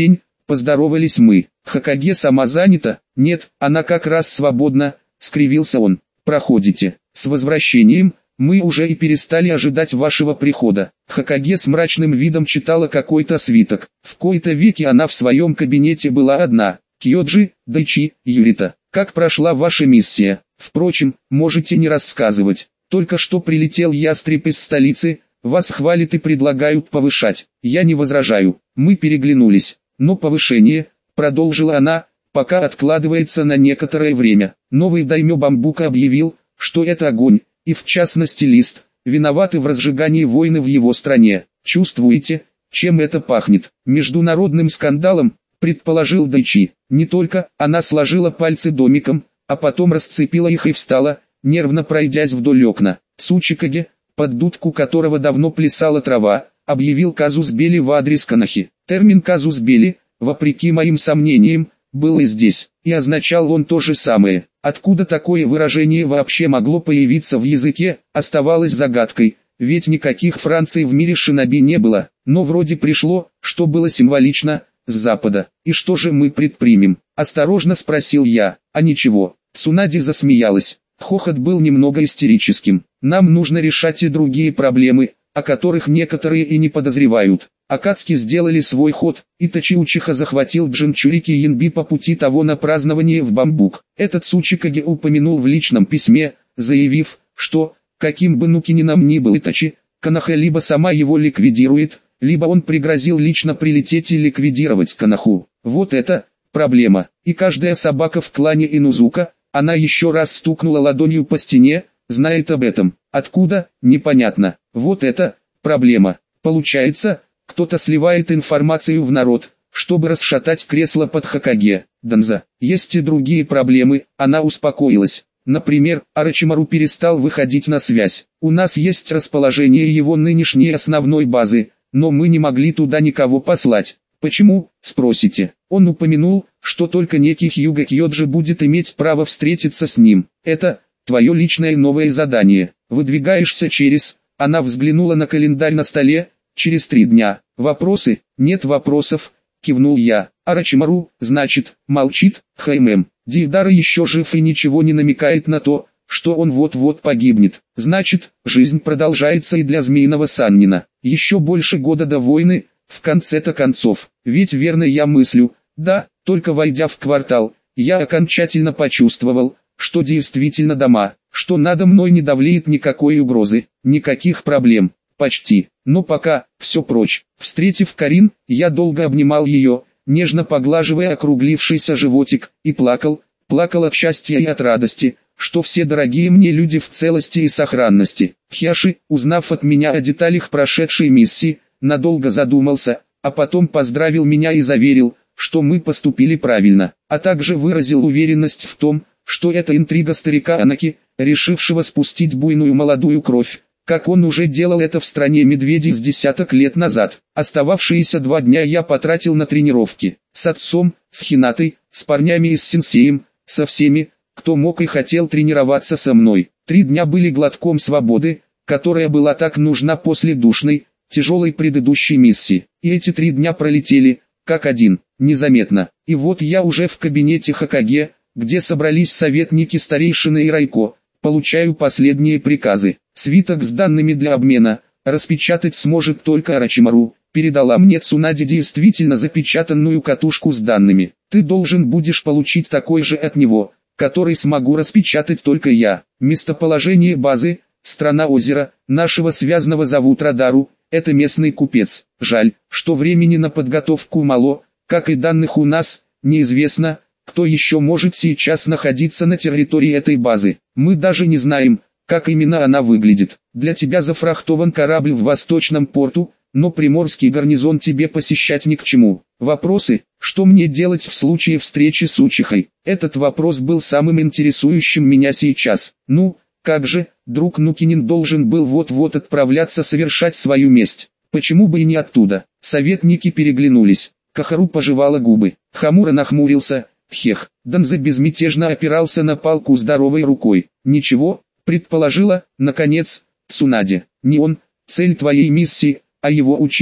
A: Поздоровались мы. Хокаге сама занята? Нет, она как раз свободна, скривился он. Проходите. С возвращением. Мы уже и перестали ожидать вашего прихода. Хокаге с мрачным видом читала какой-то свиток. В кои-то веки она в своем кабинете была одна. Кьоджи, Дайчи, Юрита. Как прошла ваша миссия? Впрочем, можете не рассказывать. Только что прилетел ястреб из столицы, вас хвалят и предлагают повышать. Я не возражаю. Мы переглянулись. Но повышение, продолжила она, пока откладывается на некоторое время. Новый даймё Бамбука объявил, что это огонь, и в частности Лист, виноваты в разжигании войны в его стране. Чувствуете, чем это пахнет? Международным скандалом, предположил Дайчи. Не только, она сложила пальцы домиком, а потом расцепила их и встала, нервно пройдясь вдоль окна. Цучикаге, под дудку которого давно плясала трава, объявил казус белли в адрес Канахи. Термин казус белли, вопреки моим сомнениям, был и здесь, и означал он то же самое. Откуда такое выражение вообще могло появиться в языке, оставалось загадкой, ведь никаких Франций в мире шиноби не было, но вроде пришло, что было символично, с запада. И что же мы предпримем? Осторожно спросил я. А ничего. Цунади засмеялась. Хохот был немного истерическим. Нам нужно решать и другие проблемы, о которых некоторые и не подозревают. Акацки сделали свой ход, Итачи Учиха захватил Джинчурики Янби по пути того на празднование в Бамбук. Этот Цучикаге упомянул в личном письме, заявив, что, каким бы Нукинином ни был Итачи, Канаха либо сама его ликвидирует, либо он пригрозил лично прилететь и ликвидировать Канаху. Вот это проблема. И каждая собака в клане Инузука, она еще раз стукнула ладонью по стене, знает об этом. Откуда, непонятно. Вот это проблема. Получается, кто-то сливает информацию в народ, чтобы расшатать кресло под Хокаге. Данза. Есть и другие проблемы, она успокоилась. Например, Орочимару перестал выходить на связь. У нас есть расположение его нынешней основной базы, но мы не могли туда никого послать. Почему, спросите? Он упомянул, что только некий Хьюго Кьоджи будет иметь право встретиться с ним. Это твое личное новое задание. Выдвигаешься через... Она взглянула на календарь на столе. Через 3 дня. Вопросы? Нет вопросов, кивнул я. Орочимару, значит, молчит. Дивдара еще жив и ничего не намекает на то, что он вот-вот погибнет. Значит, жизнь продолжается и для Змеиного Саннина. Еще больше года до войны, в конце-то концов. Ведь верно я мыслю. Да, только войдя в квартал, я окончательно почувствовал, что действительно дома, что надо мной не давлеет никакой угрозы, никаких проблем. Почти, но пока, все прочь. Встретив Карин, я долго обнимал ее, нежно поглаживая округлившийся животик, и плакал от счастья и от радости, что все дорогие мне люди в целости и сохранности. Хяши, узнав от меня о деталях прошедшей миссии, надолго задумался, а потом поздравил меня и заверил, что мы поступили правильно, а также выразил уверенность в том, что это интрига старика Анаки, решившего спустить буйную молодую кровь, как он уже делал это в стране медведей с десяток лет назад. Остававшиеся 2 дня я потратил на тренировки. С отцом, с Хинатой, с парнями и с сенсеем, со всеми, кто мог и хотел тренироваться со мной. 3 дня были глотком свободы, которая была так нужна после душной, тяжелой предыдущей миссии. И эти 3 дня пролетели, как один, незаметно. И вот я уже в кабинете Хокаге, где собрались советники старейшины и Райко. Получаю последние приказы. Свиток с данными для обмена, распечатать сможет только Орочимару. Передала мне Цунади действительно запечатанную катушку с данными. Ты должен будешь получить такой же от него, который смогу распечатать только я. Местоположение базы, страна озера, нашего связанного зовут Радару, это местный купец. Жаль, что времени на подготовку мало, как и данных у нас, неизвестно, кто еще может сейчас находиться на территории этой базы. Мы даже не знаем, как именно она выглядит. Для тебя зафрахтован корабль в Восточном порту, но Приморский гарнизон тебе посещать ни к чему. Вопросы, что мне делать в случае встречи с Учихой? Этот вопрос был самым интересующим меня сейчас. Ну, как же, друг Нукинин должен был вот-вот отправляться совершать свою месть. Почему бы и не оттуда? Советники переглянулись. Кахару пожевала губы. Хамура нахмурился. Хех, Данзе безмятежно опирался на палку здоровой рукой. Ничего, предположила, наконец, Цунади. Не он, цель твоей миссии, а его учитель,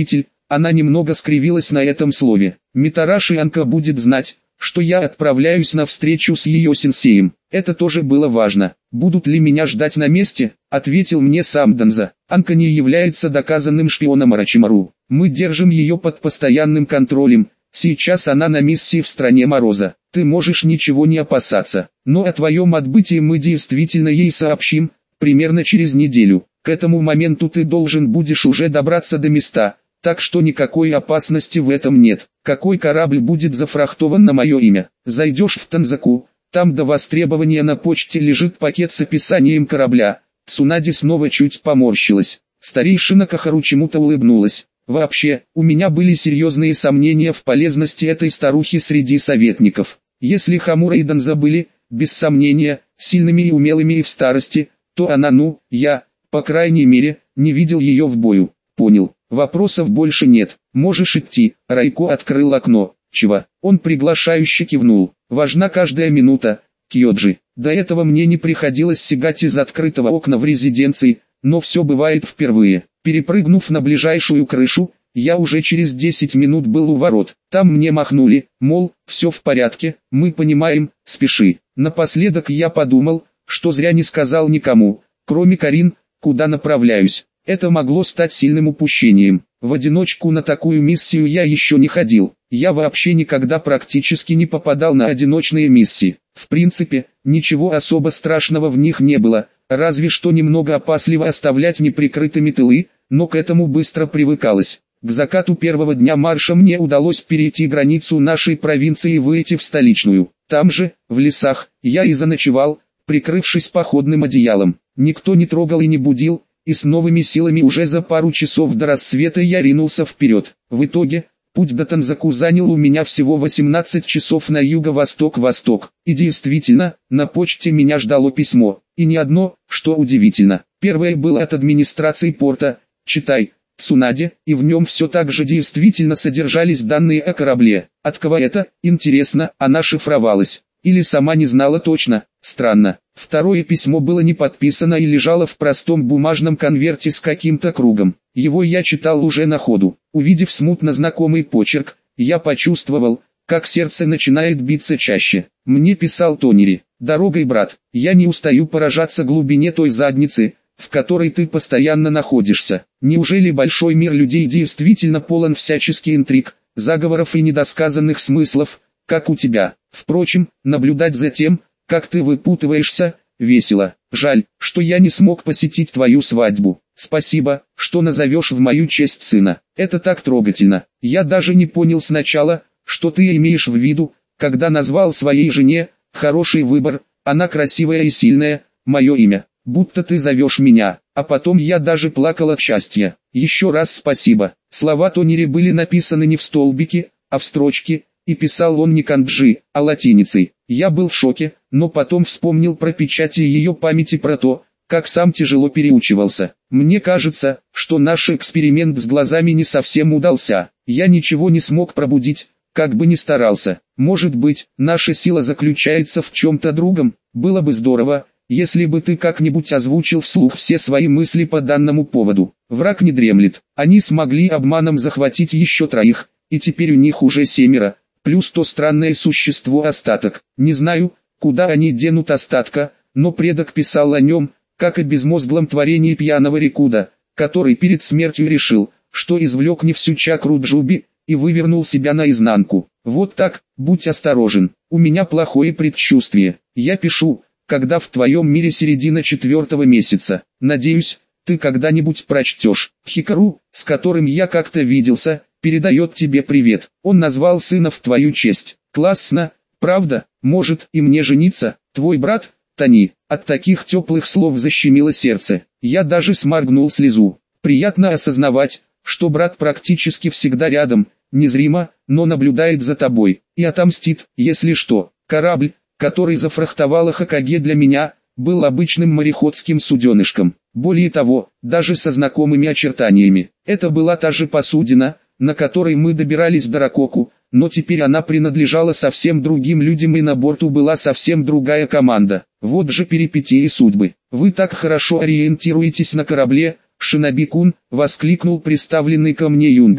A: Она немного скривилась на этом слове. Митараши Анка будет знать, что я отправляюсь на встречу с ее сенсеем. Это тоже было важно. «Будут ли меня ждать на месте?» — ответил мне сам Данза. «Анка не является доказанным шпионом Орочимару. Мы держим ее под постоянным контролем. Сейчас она на миссии в стране Мороза. Ты можешь ничего не опасаться. Но о твоем отбытии мы действительно ей сообщим, примерно через неделю. К этому моменту ты должен будешь уже добраться до места, так что никакой опасности в этом нет. Какой корабль будет зафрахтован на мое имя? Зайдешь в Танзаку, там до востребования на почте лежит пакет с описанием корабля». Цунади снова чуть поморщилась. Старейшина Кахару чему-то улыбнулась. Вообще, у меня были серьезные сомнения в полезности этой старухи среди советников. Если Хамура и Данза были, без сомнения, сильными и умелыми и в старости, то она, я, по крайней мере, не видел ее в бою. Понял, вопросов больше нет, можешь идти. Райко открыл окно. Чего? Он приглашающе кивнул. Важна каждая минута, Кьоджи. До этого мне не приходилось сигать из открытого окна в резиденции, но все бывает впервые. Перепрыгнув на ближайшую крышу, я уже через 10 минут был у ворот. Там мне махнули, мол, все в порядке, мы понимаем, спеши. Напоследок я подумал, что зря не сказал никому, кроме Карин, куда направляюсь. Это могло стать сильным упущением. В одиночку на такую миссию я еще не ходил. Я вообще никогда практически не попадал на одиночные миссии. В принципе, ничего особо страшного в них не было, разве что немного опасливо оставлять неприкрытыми тылы, но к этому быстро привыкалось. К закату первого дня марша мне удалось перейти границу нашей провинции и выйти в столичную. Там же, в лесах, я и заночевал, прикрывшись походным одеялом. Никто не трогал и не будил, и с новыми силами уже за пару часов до рассвета я ринулся вперед. В итоге, путь до Танзаку занял у меня всего 18 часов на юго-восток-восток. И действительно, на почте меня ждало письмо. И не одно, что удивительно. Первое было от администрации порта, читай, Цунади, и в нем все так же действительно содержались данные о корабле. От кого это, интересно, она шифровалась. Или сама не знала точно, странно. Второе письмо было не подписано и лежало в простом бумажном конверте с каким-то кругом. Его я читал уже на ходу. Увидев смутно знакомый почерк, я почувствовал, как сердце начинает биться чаще. Мне писал Тонери: «Дорогой, брат, я не устаю поражаться глубине той задницы, в которой ты постоянно находишься. Неужели большой мир людей действительно полон всяческих интриг, заговоров и недосказанных смыслов, как у тебя? Впрочем, наблюдать за тем, как ты выпутываешься, весело. Жаль, что я не смог посетить твою свадьбу. Спасибо, что назовешь в мою честь сына. Это так трогательно. Я даже не понял сначала, что ты имеешь в виду, когда назвал своей жене, хороший выбор, она красивая и сильная, мое имя. Будто ты зовешь меня, а потом я даже плакал от счастья. Еще раз спасибо». Слова Тонери были написаны не в столбике, а в строчке, и писал он не канджи, а латиницей. Я был в шоке, но потом вспомнил про печати ее памяти, про то, как сам тяжело переучивался. Мне кажется, что наш эксперимент с глазами не совсем удался. Я ничего не смог пробудить, как бы ни старался. Может быть, наша сила заключается в чем-то другом. Было бы здорово, если бы ты как-нибудь озвучил вслух все свои мысли по данному поводу. Враг не дремлет. Они смогли обманом захватить еще 3, и теперь у них уже 7, плюс то странное существо Остаток. Не знаю, куда они денут Остатка, но предок писал о нем, как о безмозглом творении пьяного Рикуда, который перед смертью решил, что извлек не всю чакру Джуби, и вывернул себя наизнанку. Вот так, будь осторожен. У меня плохое предчувствие. Я пишу, когда в твоем мире середина 4-го месяца. Надеюсь, ты когда-нибудь прочтешь. Хикару, с которым я как-то виделся, передает тебе привет. Он назвал сына в твою честь. Классно, правда? Может и мне жениться? Твой брат, Тони». От таких теплых слов защемило сердце. Я даже сморгнул слезу. Приятно осознавать, что брат практически всегда рядом, незримо, но наблюдает за тобой. И отомстит, если что. Корабль, который зафрахтовала Хокаге для меня, был обычным мореходским суденышком. Более того, даже со знакомыми очертаниями. Это была та же посудина, на которой мы добирались до Ракоку, но теперь она принадлежала совсем другим людям, и на борту была совсем другая команда. Вот же перипетии судьбы. «Вы так хорошо ориентируетесь на корабле, Шиноби-кун», — воскликнул приставленный ко мне Юнга,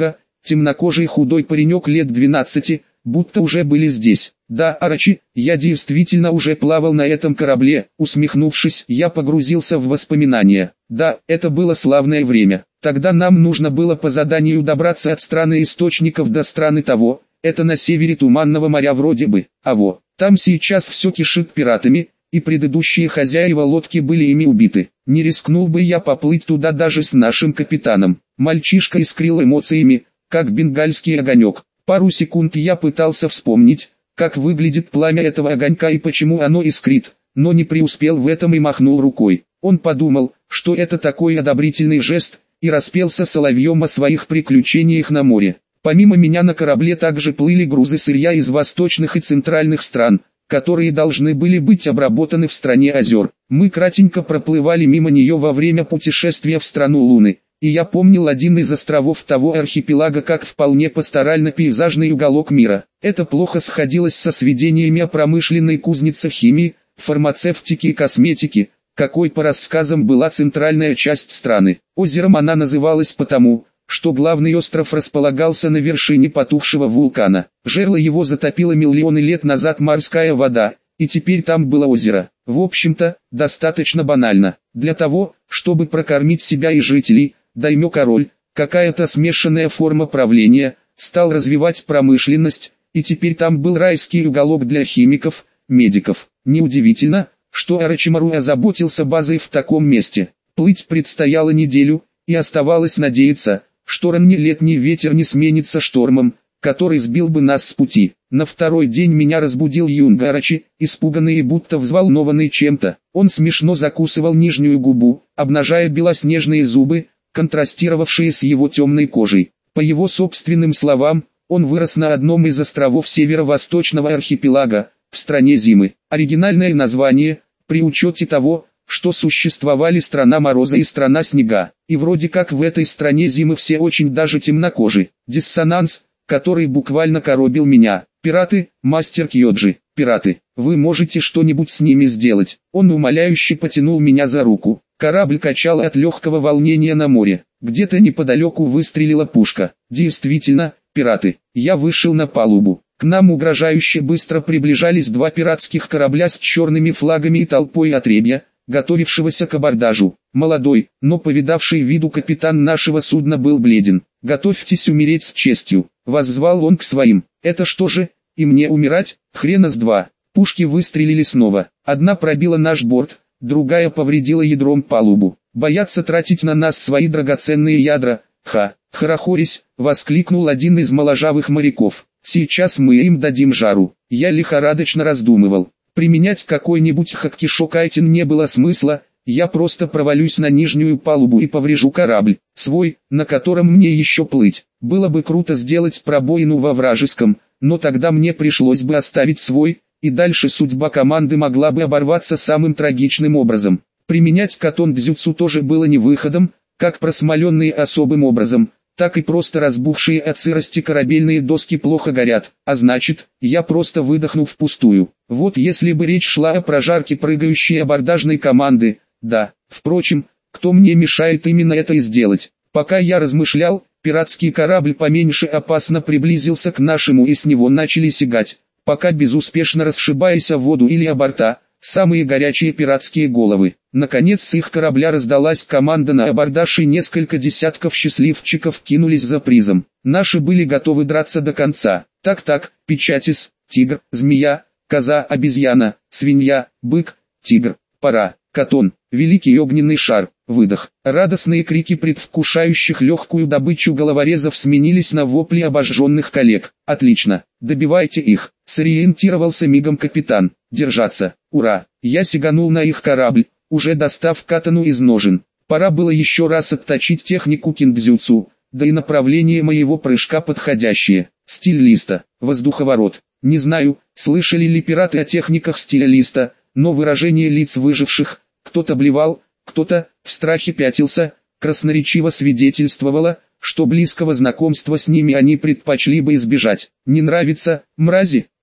A: темнокожий худой паренек лет 12, будто уже были здесь. Да, Арачи, я действительно уже плавал на этом корабле, усмехнувшись, я погрузился в воспоминания. Да, это было славное время. Тогда нам нужно было по заданию добраться от страны источников до страны того, это на севере Туманного моря вроде бы, там сейчас все кишит пиратами, и предыдущие хозяева лодки были ими убиты. Не рискнул бы я поплыть туда даже с нашим капитаном. Мальчишка искрил эмоциями, как бенгальский огонек. Пару секунд я пытался вспомнить, как выглядит пламя этого огонька и почему оно искрит, но не преуспел в этом и махнул рукой. Он подумал, что это такой одобрительный жест, и распелся соловьем о своих приключениях на море. Помимо меня на корабле также плыли грузы сырья из восточных и центральных стран, которые должны были быть обработаны в стране озер. Мы кратенько проплывали мимо нее во время путешествия в страну Луны, и я помнил один из островов того архипелага как вполне пасторально-пейзажный уголок мира. Это плохо сходилось со сведениями о промышленной кузнице химии, фармацевтике и косметике, какой по рассказам была центральная часть страны. Озером она называлась потому, что главный остров располагался на вершине потухшего вулкана. Жерло его затопило миллионы лет назад морская вода, и теперь там было озеро. В общем-то, достаточно банально. Для того, чтобы прокормить себя и жителей, даймё-король, какая-то смешанная форма правления, стал развивать промышленность, и теперь там был райский уголок для химиков, медиков. Неудивительно, что Орочимару озаботился базой в таком месте. Плыть предстояло неделю, и оставалось надеяться, что ранний летний ветер не сменится штормом, который сбил бы нас с пути. На второй день меня разбудил Юнга Арачи, испуганный и будто взволнованный чем-то. Он смешно закусывал нижнюю губу, обнажая белоснежные зубы, контрастировавшие с его темной кожей. По его собственным словам, он вырос на одном из островов северо-восточного архипелага, в стране зимы. Оригинальное название, при учете того, что существовали страна мороза и страна снега. И вроде как в этой стране зимы все очень даже темнокожи. Диссонанс, который буквально коробил меня. Пираты, мастер Кьоджи, пираты, вы можете что-нибудь с ними сделать? Он умоляюще потянул меня за руку. Корабль качало от легкого волнения на море. Где-то неподалеку выстрелила пушка. Действительно, пираты. Я вышел на палубу. К нам угрожающе быстро приближались два пиратских корабля с черными флагами и толпой отребья, готовившегося к абордажу. Молодой, но повидавший виду капитан нашего судна был бледен. «Готовьтесь умереть с честью», — воззвал он к своим. «Это что же, и мне умирать? Хрена с два». Пушки выстрелили снова. Одна пробила наш борт, другая повредила ядром палубу. «Боятся тратить на нас свои драгоценные ядра, хорохорясь», — воскликнул один из моложавых моряков. «Сейчас мы им дадим жару». Я лихорадочно раздумывал. Применять какой-нибудь хаккишокайтин не было смысла, я просто провалюсь на нижнюю палубу и поврежу корабль, свой, на котором мне еще плыть. Было бы круто сделать пробоину во вражеском, но тогда мне пришлось бы оставить свой, и дальше судьба команды могла бы оборваться самым трагичным образом. Применять катон-дзюцу тоже было не выходом, как просмоленные особым образом, так и просто разбухшие от сырости корабельные доски плохо горят, а значит, я просто выдохну впустую. Вот если бы речь шла о прожарке прыгающей абордажной команды, да. Впрочем, кто мне мешает именно это и сделать? Пока я размышлял, пиратский корабль поменьше опасно приблизился к нашему и с него начали сигать, пока безуспешно расшибаясь о воду или о борта, самые горячие пиратские головы. Наконец с их корабля раздалась команда на абордаж, и несколько десятков счастливчиков кинулись за призом. Наши были готовы драться до конца. Так-так, печатис, тигр, змея, коза, обезьяна, свинья, бык, тигр, пора, катон, великий огненный шар, выдох. Радостные крики предвкушающих легкую добычу головорезов сменились на вопли обожженных коллег. Отлично, добивайте их, сориентировался мигом капитан. Держаться, ура. Я сиганул на их корабль, уже достав катану из ножен. Пора было еще раз отточить технику киндзюцу, да и направление моего прыжка подходящее. Стиль листа, воздуховорот. Не знаю, слышали ли пираты о техниках стиля листа, но выражение лиц выживших, кто-то блевал, кто-то в страхе пятился, красноречиво свидетельствовало, что близкого знакомства с ними они предпочли бы избежать. Не нравится, мрази?